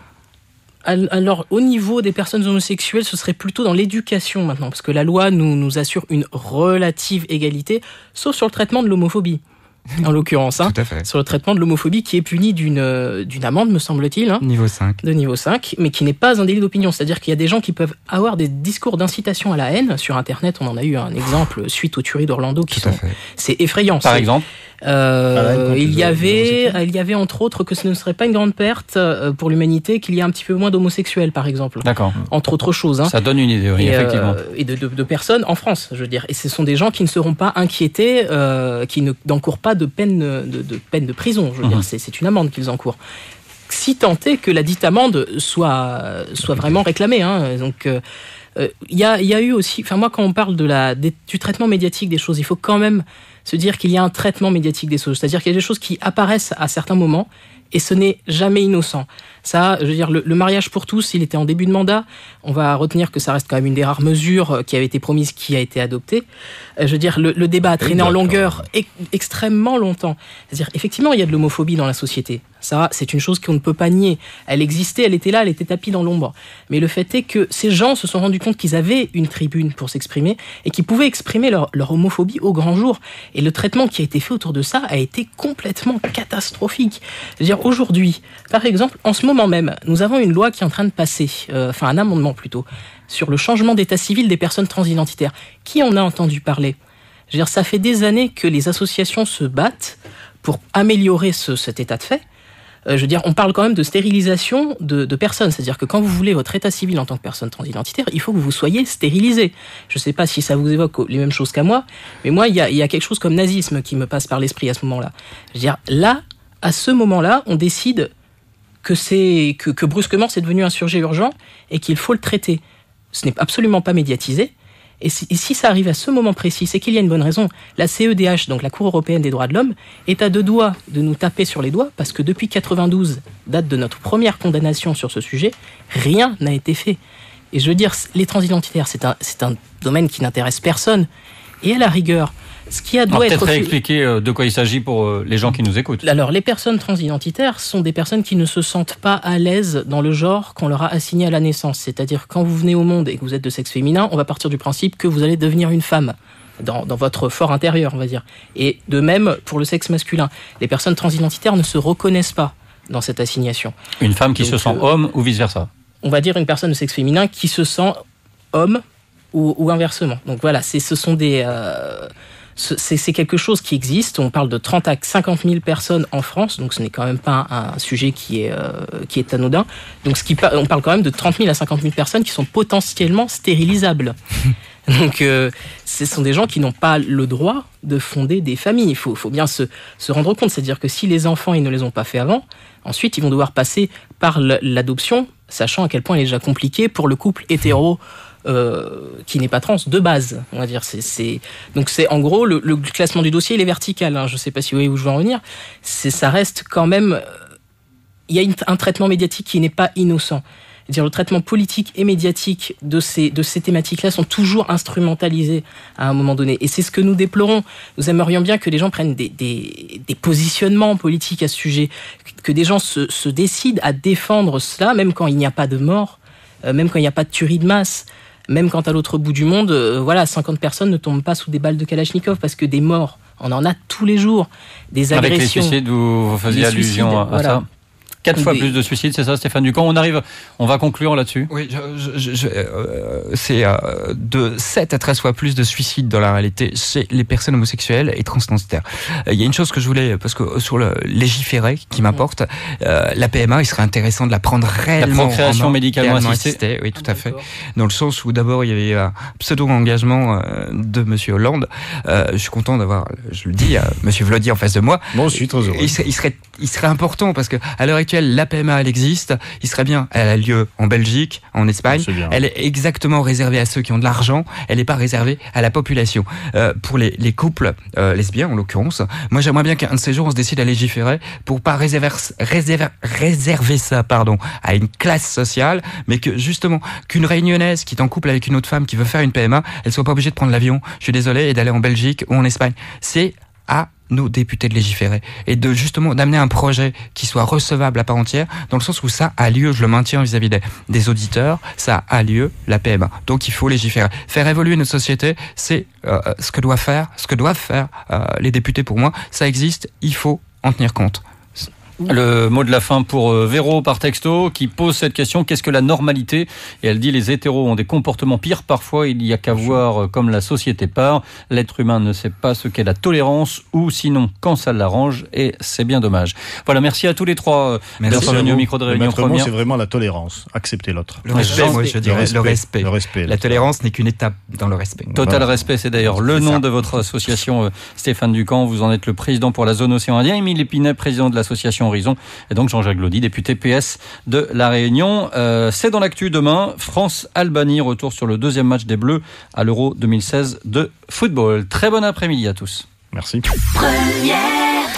Alors, au niveau des personnes homosexuelles, ce serait plutôt dans l'éducation maintenant, parce que la loi nous, nous assure une relative égalité, sauf sur le traitement de l'homophobie. En l'occurrence, hein, sur le traitement de l'homophobie qui est puni d'une, d'une amende, me semble-t-il. Hein, niveau cinq. De niveau cinq, mais qui n'est pas un délit d'opinion. C'est-à-dire qu'il y a des gens qui peuvent avoir des discours d'incitation à la haine. Sur Internet, on en a eu un exemple suite aux tueries d'Orlando. Qui sont, c'est effrayant. Par c'est, exemple euh, il, y avait, il y avait entre autres que ce ne serait pas une grande perte pour l'humanité qu'il y ait un petit peu moins d'homosexuels, par exemple. D'accord. Entre autres choses. Hein. Ça donne une idée, oui, et, effectivement. Euh, et de, de, de personnes en France, je veux dire. Et ce sont des gens qui ne seront pas inquiétés, euh, qui ne, n'encourent pas de peine de, de peine de prison. Je veux mmh. dire, c'est, c'est une amende qu'ils encourent. Si tant est que la dite amende soit, soit vraiment réclamée. Hein. Donc, il euh, y, a, y a eu aussi... Enfin, moi, quand on parle de la, des, du traitement médiatique des choses, il faut quand même se dire qu'il y a un traitement médiatique des choses. C'est-à-dire qu'il y a des choses qui apparaissent à certains moments et ce n'est jamais innocent. Ça, je veux dire, le, le mariage pour tous, il était en début de mandat. On va retenir que ça reste quand même une des rares mesures qui avait été promise, qui a été adoptée. Euh, je veux dire, le, le débat a traîné en longueur e- extrêmement longtemps. C'est-à-dire, effectivement, il y a de l'homophobie dans la société. Ça, c'est une chose qu'on ne peut pas nier. Elle existait, elle était là, elle était tapie dans l'ombre. Mais le fait est que ces gens se sont rendus compte qu'ils avaient une tribune pour s'exprimer et qu'ils pouvaient exprimer leur, leur homophobie au grand jour. Et le traitement qui a été fait autour de ça a été complètement catastrophique. Je veux dire, aujourd'hui, par exemple, en ce moment même, nous avons une loi qui est en train de passer, euh, enfin un amendement plutôt, sur le changement d'état civil des personnes transidentitaires. Qui en a entendu parler ? Je veux dire, ça fait des années que les associations se battent pour améliorer ce, cet état de fait. Euh, je veux dire, on parle quand même de stérilisation de, de personnes. C'est-à-dire que quand vous voulez votre état civil en tant que personne transidentitaire, il faut que vous soyez stérilisé. Je ne sais pas si ça vous évoque les mêmes choses qu'à moi, mais moi, il y a, y a quelque chose comme nazisme qui me passe par l'esprit à ce moment-là. Je veux dire, là, à ce moment-là, on décide que, c'est, que, que brusquement c'est devenu un sujet urgent et qu'il faut le traiter. Ce n'est absolument pas médiatisé. Et si, et si ça arrive à ce moment précis, c'est qu'il y a une bonne raison. La C E D H, donc la Cour européenne des droits de l'homme, est à deux doigts de nous taper sur les doigts parce que depuis quatre-vingt-douze, date de notre première condamnation sur ce sujet, rien n'a été fait. Et je veux dire, les transidentitaires, c'est un, c'est un domaine qui n'intéresse personne. Et à la rigueur, ce qui a doit Alors, être... Peut-être réexpliquer de quoi il s'agit pour les gens qui nous écoutent. Alors, les personnes transidentitaires sont des personnes qui ne se sentent pas à l'aise dans le genre qu'on leur a assigné à la naissance. C'est-à-dire, quand vous venez au monde et que vous êtes de sexe féminin, on va partir du principe que vous allez devenir une femme. Dans, dans votre fort intérieur, on va dire. Et de même pour le sexe masculin. Les personnes transidentitaires ne se reconnaissent pas dans cette assignation. Une femme qui Donc, se sent euh, homme ou vice-versa. On va dire une personne de sexe féminin qui se sent homme ou, ou inversement. Donc voilà, c'est, ce sont des... Euh, C'est, c'est quelque chose qui existe. On parle de trente à cinquante mille personnes en France, donc ce n'est quand même pas un, un sujet qui est, euh, qui est anodin. Donc ce qui, on parle quand même de trente mille à cinquante mille personnes qui sont potentiellement stérilisables. Donc euh, ce sont des gens qui n'ont pas le droit de fonder des familles. Il faut, faut bien se, se rendre compte. C'est-à-dire que si les enfants, ils ne les ont pas fait avant, ensuite ils vont devoir passer par l'adoption, sachant à quel point elle est déjà compliquée pour le couple hétéro Euh, qui n'est pas trans de base, on va dire. C'est, c'est... Donc c'est en gros le, le classement du dossier, il est vertical. Hein. Je ne sais pas si vous voyez où je veux en venir. C'est, ça reste quand même. Il y a une, un traitement médiatique qui n'est pas innocent. C'est-à-dire le traitement politique et médiatique de ces de ces thématiques-là sont toujours instrumentalisés à un moment donné. Et c'est ce que nous déplorons. Nous aimerions bien que les gens prennent des des, des positionnements politiques à ce sujet, que des gens se, se décident à défendre cela, même quand il n'y a pas de mort, euh, même quand il n'y a pas de tuerie de masse. Même quand à l'autre bout du monde, euh, voilà, cinquante personnes ne tombent pas sous des balles de Kalachnikov parce que des morts, on en a tous les jours. Des agressions. Avec les suicides, vous, vous faisiez allusion suicides, à voilà. ça. Quatre fois des... plus de suicides, c'est ça, Stéphane Ducamp. On arrive, on va conclure là-dessus. Oui, je, je, je, euh, c'est euh, de sept à treize fois plus de suicides dans la réalité chez les personnes homosexuelles et transidentitaires. Il euh, y a une chose que je voulais, parce que sur le légiférer qui m'importe, euh, la P M A, il serait intéressant de la prendre réellement. La procréation médicalement assistée. assistée. Oui, tout à fait. Dans le sens où d'abord il y avait un pseudo-engagement euh, de Monsieur Hollande. Euh, je suis content d'avoir, je le dis, euh, Monsieur Vlody en face de moi. Bon, je suis très heureux. Il serait, il serait, il serait important parce que à l'heure actuelle, la P M A, elle existe. Il serait bien. Elle a lieu en Belgique, en Espagne. Elle est exactement réservée à ceux qui ont de l'argent. Elle n'est pas réservée à la population. Euh, pour les, les couples euh, lesbiens, en l'occurrence, moi, j'aimerais bien qu'un de ces jours, on se décide à légiférer pour pas réserver, réserver, réserver ça, pardon, à une classe sociale, mais que justement, qu'une réunionnaise qui est en couple avec une autre femme qui veut faire une P M A, elle soit pas obligée de prendre l'avion, je suis désolé, et d'aller en Belgique ou en Espagne. C'est à nos députés de légiférer et de justement d'amener un projet qui soit recevable à part entière, dans le sens où ça a lieu, je le maintiens vis-à-vis des, des auditeurs, ça a lieu la P M A. Donc il faut légiférer. Faire évoluer notre société, c'est euh, ce que doivent faire, ce que doivent faire euh, les députés pour moi. Ça existe, il faut en tenir compte. Le mot de la fin pour Véro par texto qui pose cette question, qu'est-ce que la normalité? Et elle dit les hétéros ont des comportements pires, parfois il n'y a qu'à voir comme la société part, l'être humain ne sait pas ce qu'est la tolérance ou sinon quand ça l'arrange et c'est bien dommage. Voilà, merci à tous les trois d'être venus au micro de Réunion le Première. Mot, c'est vraiment la tolérance, accepter l'autre. Le respect, moi je dirais, le respect. Le respect. Le respect la tolérance n'est qu'une étape dans le respect. Total voilà. Respect, c'est d'ailleurs le nom de votre association, Stéphane Ducamp, vous en êtes le président pour la zone Océan Indien, Émile Épinay, président de l'association Horizon, et donc Jean-Jacques Glody, député P S de La Réunion. Euh, c'est dans l'actu demain. France-Albanie, retour sur le deuxième match des Bleus à l'Euro deux mille seize de football. Très bon après-midi à tous. Merci. Première.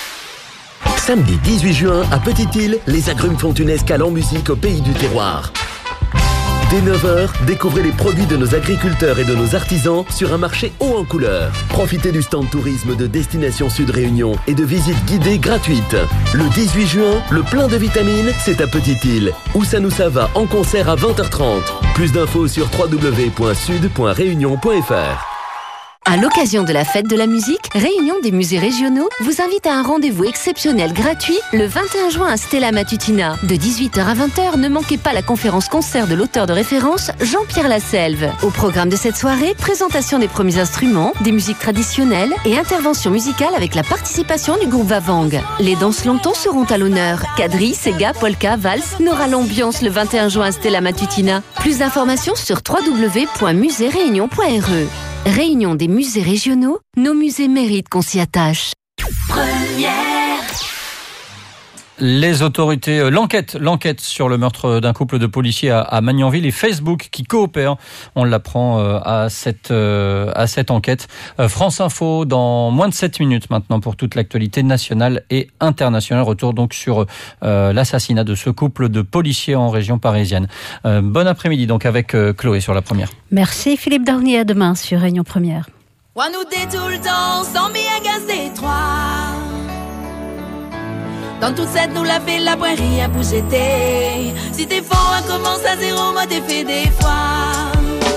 Samedi dix-huit juin, à Petite-Île, les agrumes font une escale en musique au pays du terroir. Dès neuf heures, découvrez les produits de nos agriculteurs et de nos artisans sur un marché haut en couleurs. Profitez du stand tourisme de Destination Sud Réunion et de visites guidées gratuites. Le dix-huit juin, le plein de vitamines, c'est à Petite-Île. Oussa Noussa va en concert à vingt heures trente. Plus d'infos sur w w w point sud point réunion point f r. À l'occasion de la fête de la musique, Réunion des musées régionaux vous invite à un rendez-vous exceptionnel gratuit le vingt et un juin à Stella Matutina. De dix-huit heures à vingt heures, ne manquez pas la conférence-concert de l'auteur de référence Jean-Pierre Lasselve. Au programme de cette soirée, présentation des premiers instruments, des musiques traditionnelles et intervention musicale avec la participation du groupe Vavang. Les danses longtemps seront à l'honneur. Quadrille, Sega, Polka, Valse n'aura l'ambiance le vingt et un juin à Stella Matutina. Plus d'informations sur w w w point musée réunion point r e. Réunion des musées régionaux, nos musées méritent qu'on s'y attache. Première. Les autorités, l'enquête, l'enquête sur le meurtre d'un couple de policiers à, à Magnanville et Facebook qui coopèrent. On l'apprend euh, à cette euh, à cette enquête. Euh, France Info dans moins de sept minutes maintenant pour toute l'actualité nationale et internationale. Retour donc sur euh, l'assassinat de ce couple de policiers en région parisienne. Euh, bon après-midi donc avec euh, Chloé sur la première. Merci Philippe Darnier, à demain sur Réunion Première. On nous dit tout le temps, sans bien gazer trois. Dans toute cette nous la fait la point rien pour jeter. Si t'es fort, on commence à zéro, moi t'es fait des fois.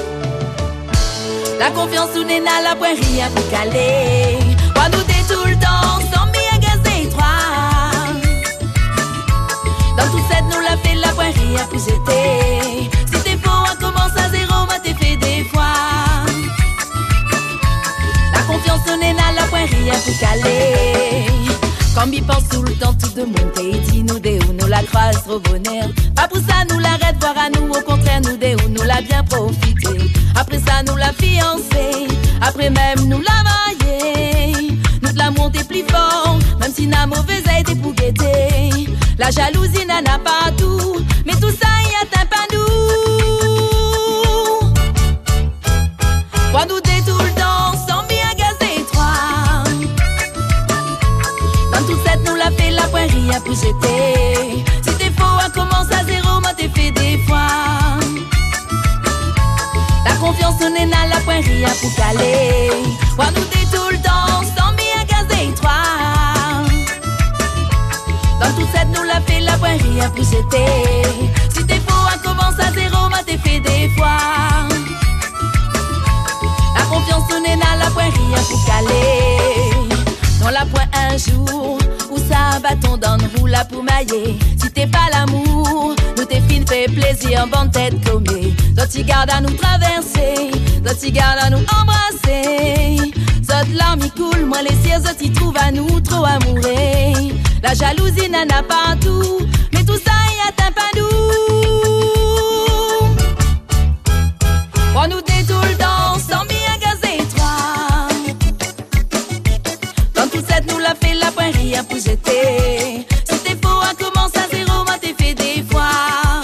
La confiance ou n'est la point rien pour caler. On nous dit tout le temps, sans bien gazer trois. Dans toute cette nous la fait la point rien pour jeter. Si t'es fort, on commence à zéro, m'a t'ai fait des fois. La confiance on est là, la point rien pour caler. Comme il pense tout le temps, tout de monde et dit nous des où nous la croise trop bonheur. Pas pour ça nous l'arrête voir à nous, au contraire nous des où nous l'a bien profité. Après ça nous la fiancé, après même nous la marié. Nous de la monter plus fort, même si la mauvaise a été pour guetter. La jalousie n'en a pas tout, mais tout ça y atteint pas nous. Pour nous dé tout le temps, sans bien gazer trois. Dans toute cette nous l'a fait la point rien pour jeter. Si t'es faux, on commence à zéro, moi t'es fait des fois. La confiance on est là, la point rien pour caler. Pour nous dé tout le temps, sans bien gazer trois. Dans toute cette nous l'a fait la point rien pour jeter. Si t'es faux, on commence à zéro, moi t'es fait des fois. La confiance on est là, la point rien pour caler. Dans la point un jour, où ça bâton dans le roue là pour mailler. Si t'es pas l'amour, nous t'es fine fait plaisir, bonne tête commée. D'autres garde à nous traverser, d'autres garde à nous embrasser. D'autres larmes y coulent, moi les sièges d'autres y trouvent à nous trop amoureux. La jalousie n'en a pas tout, mais tout ça y atteint pas nous. Pour nous dé tout le temps, sans bien gazer trois. Dans tout cette nous l'a fait la point rien pour jeter. Si t'es faux, on commence à zéro, moi t'es fait des fois.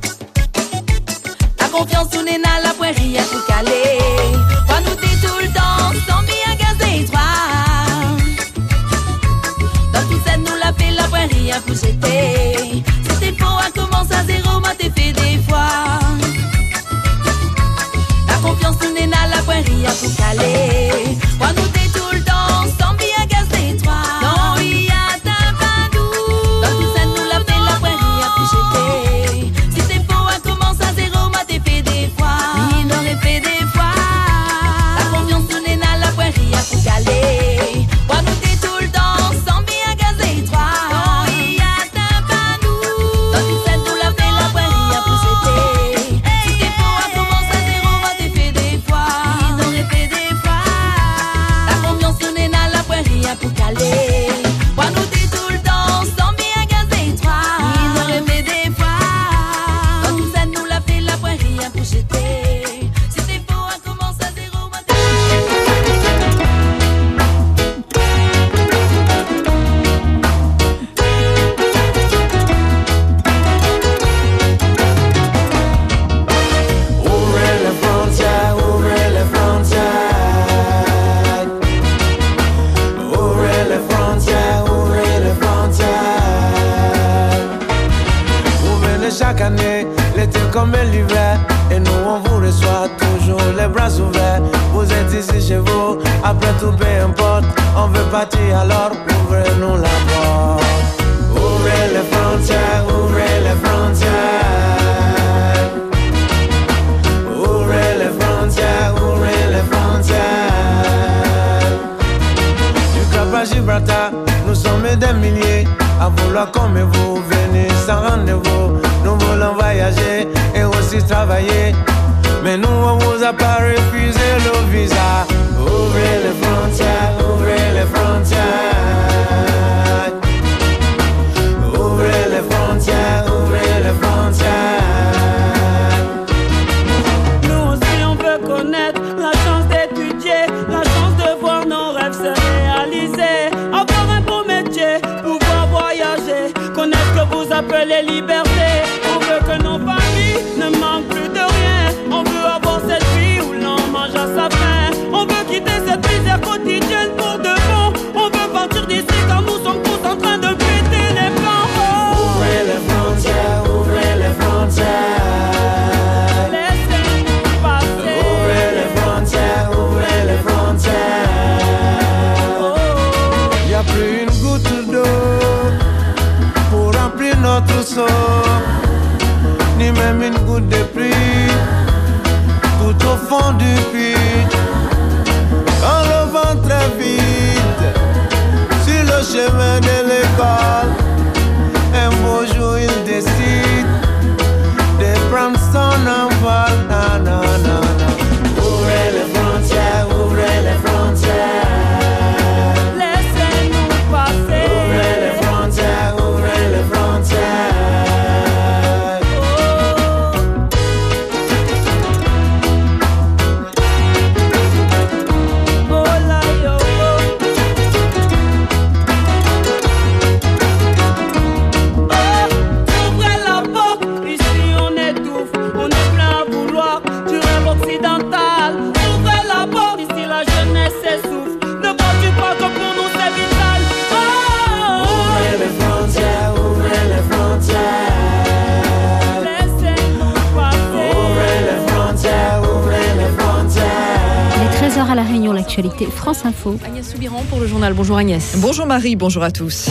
La confiance on est là, la point rien pour caler. Pour nous dé tout le temps, sans bien gazer trois. Dans tout cette nous l'a fait la point rien pour jeter. Si t'es faux, on commence à zéro, moi t'es fait des fois. La confiance on est là, la point rien pour caler. Pour nous dé tout le temps, sans bien gazer trois. Non, il y a d'un badou. Dans tout ça nous l'a fait la point rien pour jeter. Si t'es faux, on commence à zéro, moi t'es fait des fois. Il aurait fait des fois. La confiance on est là, la point rien pour caler. Pour nous dé tout le temps, sans bien gazer trois. Non, il y a d'un badou. Dans tout ça nous l'a fait la point rien pour jeter. Si t'es faux, on commence à zéro, moi t'es fait des fois. Il aurait fait des fois. La confiance on est là, la point rien pour caler. Pour nous dé tout le temps, sans bien gazer trois. Il aurait fait des fois. Dans tout ça nous l'a fait la point rien pour jeter. Si t'es faux, on commence à zéro, moi t'es Ouvrez les frontières, ouvrez les frontières. Ouvrez les frontières, ouvrez les frontières. Vous venez chaque année, l'été comme l'hiver. Et nous on vous reçoit toujours les bras ouverts. Vous êtes ici chez vous, après tout peu importe. On veut partir alors, ouvrez-nous la porte. Ouvrez les frontières, ouvrez les frontières. Ouvrez les frontières, ouvrez les frontières. Du Cap à Gibraltar, nous sommes des milliers à vouloir comme vous, venez sans rendez-vous. Nous voulons voyager et aussi travailler, mais nous on vous a pas refusé le visa. Ouvrez les frontières, ouvrez les frontières. Ouvrez les frontières, ouvrez les frontières. Nous aussi on veut connaître la chance d'étudier, la chance de voir nos rêves se réaliser. Avoir un beau métier, pouvoir voyager, connaître ce que vous appelez liberté. On veut que nos familles ne manquent plus de rien. On veut avoir cette vie où l'on mange à sa faim. On veut quitter cette misère quotidienne pour de bon. On veut partir d'ici car nous sommes tous en train de péter les plans. Oh. Ouvrez les frontières, ouvrez les frontières. Laissez-nous passer. Ouvrez les frontières, ouvrez les frontières. Oh. Y'a plus une goutte d'eau pour remplir notre soul. Réunion, l'actualité France Info. Agnès Soubiran pour le journal. Bonjour Agnès. Bonjour Marie, bonjour à tous.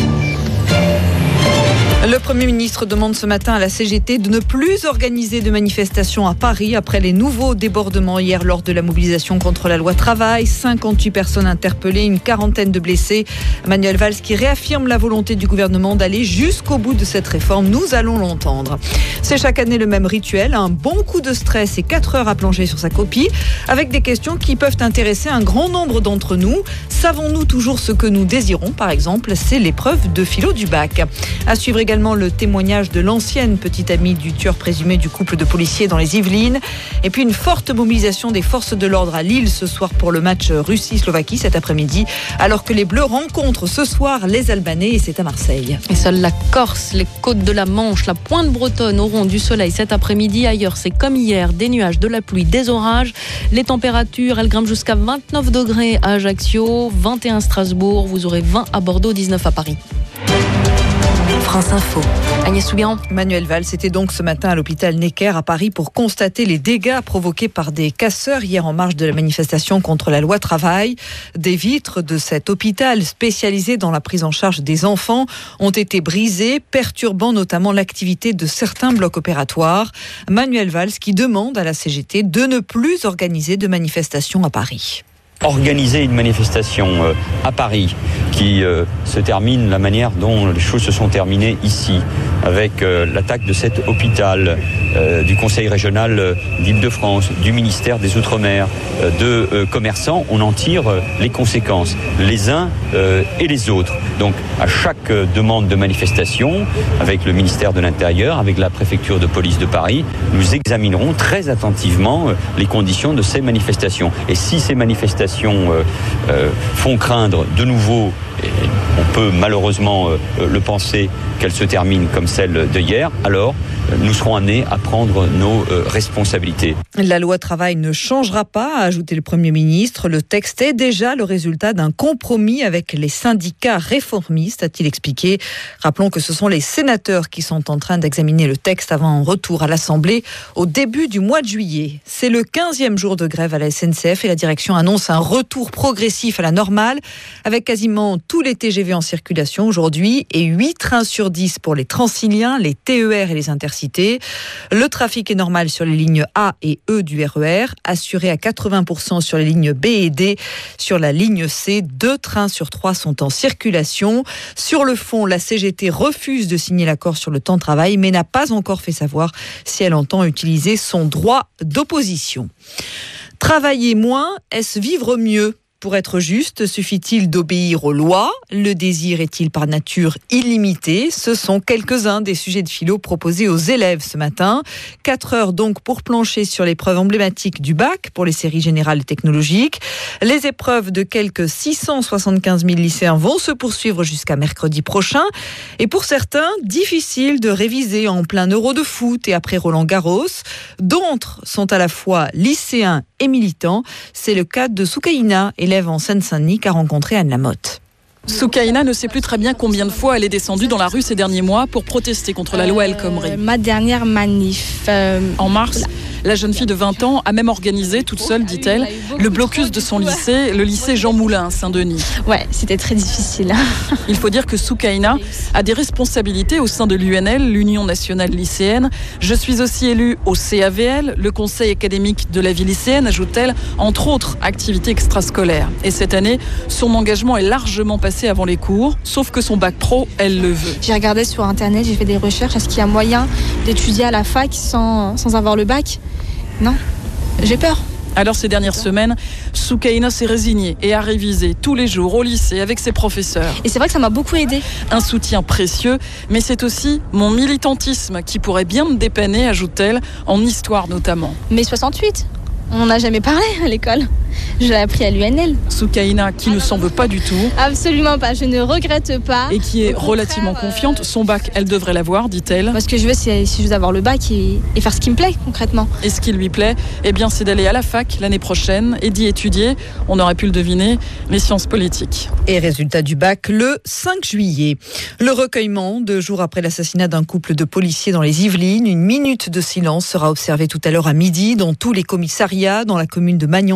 Le Premier ministre demande ce matin à la C G T de ne plus organiser de manifestations à Paris après les nouveaux débordements hier lors de la mobilisation contre la loi travail. cinquante-huit personnes interpellées, une quarantaine de blessés. Manuel Valls qui réaffirme la volonté du gouvernement d'aller jusqu'au bout de cette réforme. Nous allons l'entendre. C'est chaque année le même rituel, un bon coup de stress et quatre heures à plonger sur sa copie avec des questions qui peuvent intéresser un grand nombre d'entre nous. Savons-nous toujours ce que nous désirons, par exemple? C'est l'épreuve de philo du bac. À suivre également le témoignage de l'ancienne petite amie du tueur présumé du couple de policiers dans les Yvelines. Et puis une forte mobilisation des forces de l'ordre à Lille ce soir pour le match Russie-Slovaquie cet après-midi, alors que les Bleus rencontrent ce soir les Albanais et c'est à Marseille. Et seule la Corse, les côtes de la Manche, la pointe bretonne auront du soleil cet après-midi. Ailleurs, c'est comme hier, des nuages, de la pluie, des orages. Les températures, elles grimpent jusqu'à vingt-neuf degrés à Ajaccio, vingt et un à Strasbourg. Vous aurez vingt à Bordeaux, dix-neuf à Paris. France Info. Agnès Soubiran. Manuel Valls était donc ce matin à l'hôpital Necker à Paris pour constater les dégâts provoqués par des casseurs hier en marge de la manifestation contre la loi travail. Des vitres de cet hôpital spécialisé dans la prise en charge des enfants ont été brisées, perturbant notamment l'activité de certains blocs opératoires. Manuel Valls qui demande à la C G T de ne plus organiser de manifestations à Paris. Organiser une manifestation euh, à Paris qui euh, se termine la manière dont les choses se sont terminées ici, avec euh, l'attaque de cet hôpital, euh, du Conseil régional euh, d'Île-de-France, du ministère des Outre-mer, euh, de euh, commerçants, on en tire euh, les conséquences, les uns euh, et les autres. Donc à chaque euh, demande de manifestation, avec le ministère de l'Intérieur, avec la préfecture de police de Paris, nous examinerons très attentivement euh, les conditions de ces manifestations. Et si ces manifestations Euh, euh, font craindre de nouveau, et on peut malheureusement euh, le penser, qu'elles se terminent comme celle de hier, alors euh, nous serons amenés à prendre nos euh, responsabilités. La loi travail ne changera pas, a ajouté le Premier ministre. Le texte est déjà le résultat d'un compromis avec les syndicats réformistes, a-t-il expliqué. Rappelons que ce sont les sénateurs qui sont en train d'examiner le texte avant un retour à l'Assemblée au début du mois de juillet. C'est le quinzième jour de grève à la S N C F et la direction annonce un retour progressif à la normale avec quasiment tous les T G V en circulation aujourd'hui et huit trains sur dix pour les Transiliens, les T E R et les Intercités. Le trafic est normal sur les lignes A et E du R E R, assuré à quatre-vingts pour cent sur les lignes B et D. Sur la ligne C, deux trains sur trois sont en circulation. Sur le fond, la C G T refuse de signer l'accord sur le temps de travail, mais n'a pas encore fait savoir si elle entend utiliser son droit d'opposition. Travailler moins, est-ce vivre mieux ? Pour être juste, suffit-il d'obéir aux lois? Le désir est-il par nature illimité? Ce sont quelques-uns des sujets de philo proposés aux élèves ce matin. Quatre heures donc pour plancher sur l'épreuve emblématique du bac pour les séries générales et technologiques. Les épreuves de quelques six cent soixante-quinze mille lycéens vont se poursuivre jusqu'à mercredi prochain. Et pour certains, difficile de réviser en plein Euro de foot et après Roland-Garros. D'autres sont à la fois lycéens et militants. C'est le cas de Soukaina, élève en Seine-Saint-Denis, qu'a rencontré Anne Lamotte. Soukaina ne sait plus très bien combien de fois elle est descendue dans la rue ces derniers mois pour protester contre la loi El Khomri. Euh, ma dernière manif. Euh, en mars, la jeune fille de vingt ans a même organisé, toute seule, dit-elle, le blocus de son lycée, le lycée Jean Moulin, Saint-Denis. Ouais, c'était très difficile. Il faut dire que Soukaina a des responsabilités au sein de l'U N L, l'Union nationale lycéenne. Je suis aussi élue au C A V L, le conseil académique de la vie lycéenne, ajoute-t-elle, entre autres activités extrascolaires. Et cette année, son engagement est largement passé avant les cours, sauf que son bac pro, elle le veut. J'ai regardé sur internet, j'ai fait des recherches, est-ce qu'il y a moyen d'étudier à la fac sans, sans avoir le bac? Non, j'ai peur. Alors ces dernières semaines, Soukaina s'est résignée et a révisé tous les jours au lycée avec ses professeurs. Et c'est vrai que ça m'a beaucoup aidée. Un soutien précieux, mais c'est aussi mon militantisme qui pourrait bien me dépanner, ajoute-t-elle, en histoire notamment. Mais soixante-huit, on n'en a jamais parlé à l'école. Je l'ai appris à l'U N L. Soukaina, qui ne s'en veut pas du tout. Absolument pas, je ne regrette pas. Et qui est relativement confiante. Son bac, elle devrait l'avoir, dit-elle. Moi, ce que je veux, c'est juste avoir le bac et, et faire ce qui me plaît, concrètement. Et ce qui lui plaît, eh bien, c'est d'aller à la fac l'année prochaine et d'y étudier, on aurait pu le deviner, les sciences politiques. Et résultat du bac le cinq juillet. Le recueillement, deux jours après l'assassinat d'un couple de policiers dans les Yvelines. Une minute de silence sera observée tout à l'heure à midi dans tous les commissariats, dans la commune de Magnanville.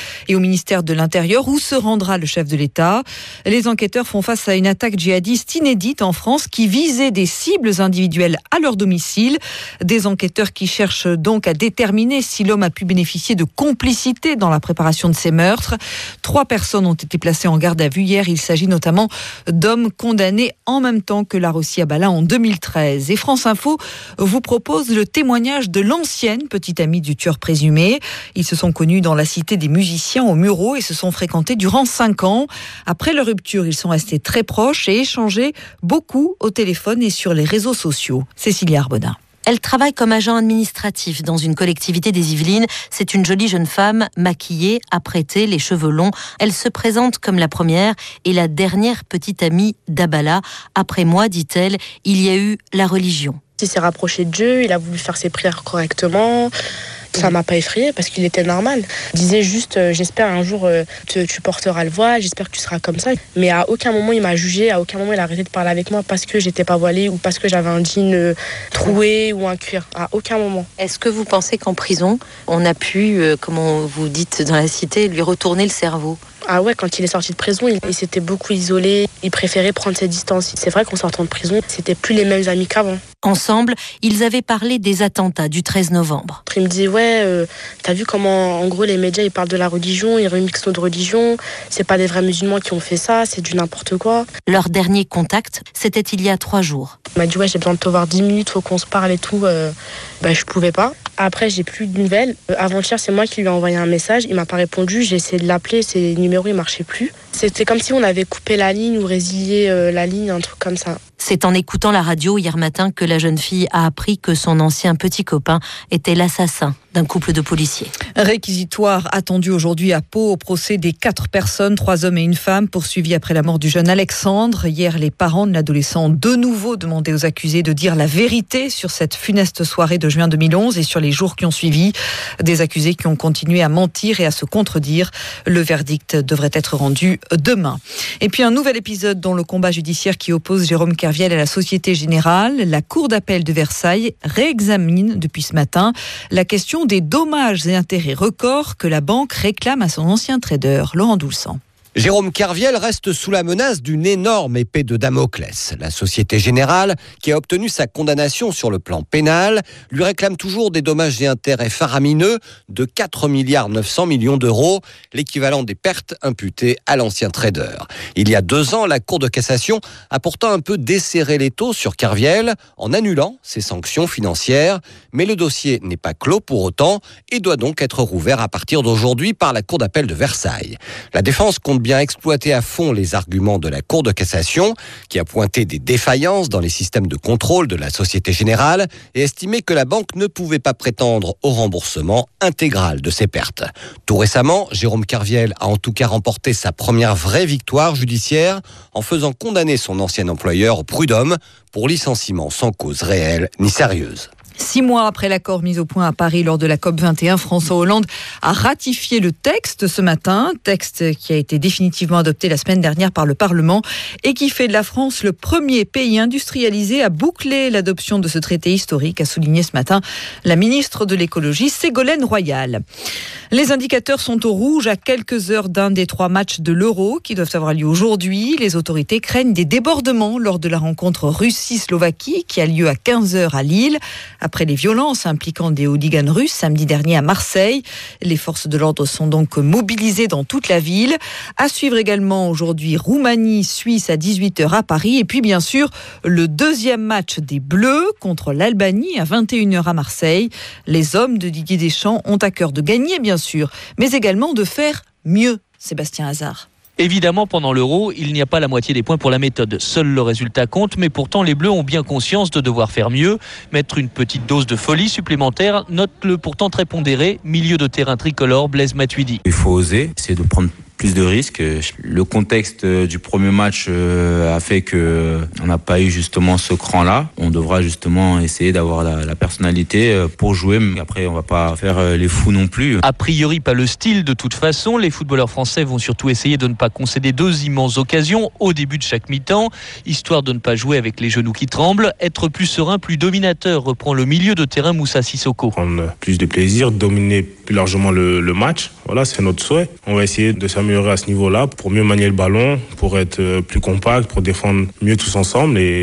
et au ministère de l'Intérieur où se rendra le chef de l'État. Les enquêteurs font face à une attaque djihadiste inédite en France qui visait des cibles individuelles à leur domicile. Des enquêteurs qui cherchent donc à déterminer si l'homme a pu bénéficier de complicité dans la préparation de ces meurtres. Trois personnes ont été placées en garde à vue hier. Il s'agit notamment d'hommes condamnés en même temps que Larossi Abala en deux mille treize. Et France Info vous propose le témoignage de l'ancienne petite amie du tueur présumé. Ils se sont connus dans la cité des musiciens au Mureau et se sont fréquentés durant cinq ans. Après leur rupture, ils sont restés très proches et échangé beaucoup au téléphone et sur les réseaux sociaux. Cécilia Arbodin. Elle travaille comme agent administratif dans une collectivité des Yvelines. C'est une jolie jeune femme, maquillée, apprêtée, les cheveux longs. Elle se présente comme la première et la dernière petite amie d'Abala. Après moi, dit-elle, il y a eu la religion. Il s'est rapproché de Dieu, il a voulu faire ses prières correctement. Ça m'a pas effrayé parce qu'il était normal. Il disait juste euh, j'espère un jour euh, te, tu porteras le voile, j'espère que tu seras comme ça. Mais à aucun moment il m'a jugé, à aucun moment il a arrêté de parler avec moi parce que j'étais pas voilée ou parce que j'avais un jean euh, troué ou un cuir. À aucun moment. Est-ce que vous pensez qu'en prison, on a pu, euh, comme vous dites dans la cité, lui retourner le cerveau ? Ah ouais, quand il est sorti de prison, il, il s'était beaucoup isolé. Il préférait prendre ses distances. C'est vrai qu'en sortant de prison, c'était plus les mêmes amis qu'avant. Ensemble, ils avaient parlé des attentats du treize novembre. Il me dit ouais, euh, t'as vu comment en gros les médias ils parlent de la religion, ils remixent notre religion. C'est pas des vrais musulmans qui ont fait ça, c'est du n'importe quoi. Leur dernier contact, c'était il y a trois jours. Il m'a dit ouais, j'ai besoin de te voir dix minutes, faut qu'on se parle et tout. Euh, bah je pouvais pas. Après, j'ai plus de nouvelles. Euh, avant-hier, c'est moi qui lui ai envoyé un message. Il m'a pas répondu. J'ai essayé de l'appeler. Ses numéros, ils marchaient plus. C'était comme si on avait coupé la ligne ou résilié euh, la ligne, un truc comme ça. C'est en écoutant la radio hier matin que la jeune fille a appris que son ancien petit copain était l'assassin d'un couple de policiers. Réquisitoire attendu aujourd'hui à Pau au procès des quatre personnes, trois hommes et une femme, poursuivis après la mort du jeune Alexandre. Hier, les parents de l'adolescent ont de nouveau demandé aux accusés de dire la vérité sur cette funeste soirée de juin deux mille onze et sur les jours qui ont suivi. Des accusés qui ont continué à mentir et à se contredire. Le verdict devrait être rendu demain. Et puis un nouvel épisode dans le combat judiciaire qui oppose Jérôme Kerviel à la Société Générale. La Cour d'appel de Versailles réexamine depuis ce matin la question des dommages et intérêts records que la banque réclame à son ancien trader, Laurent Doulsan. Jérôme Kerviel reste sous la menace d'une énorme épée de Damoclès. La Société Générale, qui a obtenu sa condamnation sur le plan pénal, lui réclame toujours des dommages et intérêts faramineux de quatre milliards neuf cents millions d'euros, l'équivalent des pertes imputées à l'ancien trader. Il y a deux ans, la Cour de cassation a pourtant un peu desserré les taux sur Kerviel en annulant ses sanctions financières, mais le dossier n'est pas clos pour autant et doit donc être rouvert à partir d'aujourd'hui par la Cour d'appel de Versailles. La défense compte bien exploiter à fond les arguments de la Cour de cassation, qui a pointé des défaillances dans les systèmes de contrôle de la Société Générale et estimé que la banque ne pouvait pas prétendre au remboursement intégral de ses pertes. Tout récemment, Jérôme Kerviel a en tout cas remporté sa première vraie victoire judiciaire en faisant condamner son ancien employeur au prud'homme pour licenciement sans cause réelle ni sérieuse. Six mois après l'accord mis au point à Paris lors de la COP vingt et un, François Hollande a ratifié le texte ce matin, texte qui a été définitivement adopté la semaine dernière par le Parlement et qui fait de la France le premier pays industrialisé à boucler l'adoption de ce traité historique, a souligné ce matin la ministre de l'écologie, Ségolène Royal. Les indicateurs sont au rouge à quelques heures d'un des trois matchs de l'Euro qui doivent avoir lieu aujourd'hui. Les autorités craignent des débordements lors de la rencontre Russie-Slovaquie qui a lieu à quinze heures à Lille. Après les violences impliquant des hooligans russes samedi dernier à Marseille, les forces de l'ordre sont donc mobilisées dans toute la ville. À suivre également aujourd'hui Roumanie-Suisse à dix-huit heures à Paris. Et puis bien sûr, le deuxième match des Bleus contre l'Albanie à vingt et une heures à Marseille. Les hommes de Didier Deschamps ont à cœur de gagner bien sûr, mais également de faire mieux. Sébastien Hazard. Évidemment, pendant l'Euro, il n'y a pas la moitié des points pour la méthode. Seul le résultat compte, mais pourtant les Bleus ont bien conscience de devoir faire mieux. Mettre une petite dose de folie supplémentaire, note le pourtant très pondéré milieu de terrain tricolore Blaise Matuidi. Il faut oser, c'est de prendre plus de risques. Le contexte du premier match a fait que on n'a pas eu justement ce cran-là. On devra justement essayer d'avoir la, la personnalité pour jouer. Mais après, on va pas faire les fous non plus. A priori, pas le style de toute façon. Les footballeurs français vont surtout essayer de ne pas concéder deux immenses occasions au début de chaque mi-temps, histoire de ne pas jouer avec les genoux qui tremblent. Être plus serein, plus dominateur, reprend le milieu de terrain Moussa Sissoko. Prendre plus de plaisir, dominer plus largement le, le match. Voilà, c'est notre souhait. On va essayer de s'améliorer à ce niveau-là pour mieux manier le ballon, pour être plus compact, pour défendre mieux tous ensemble et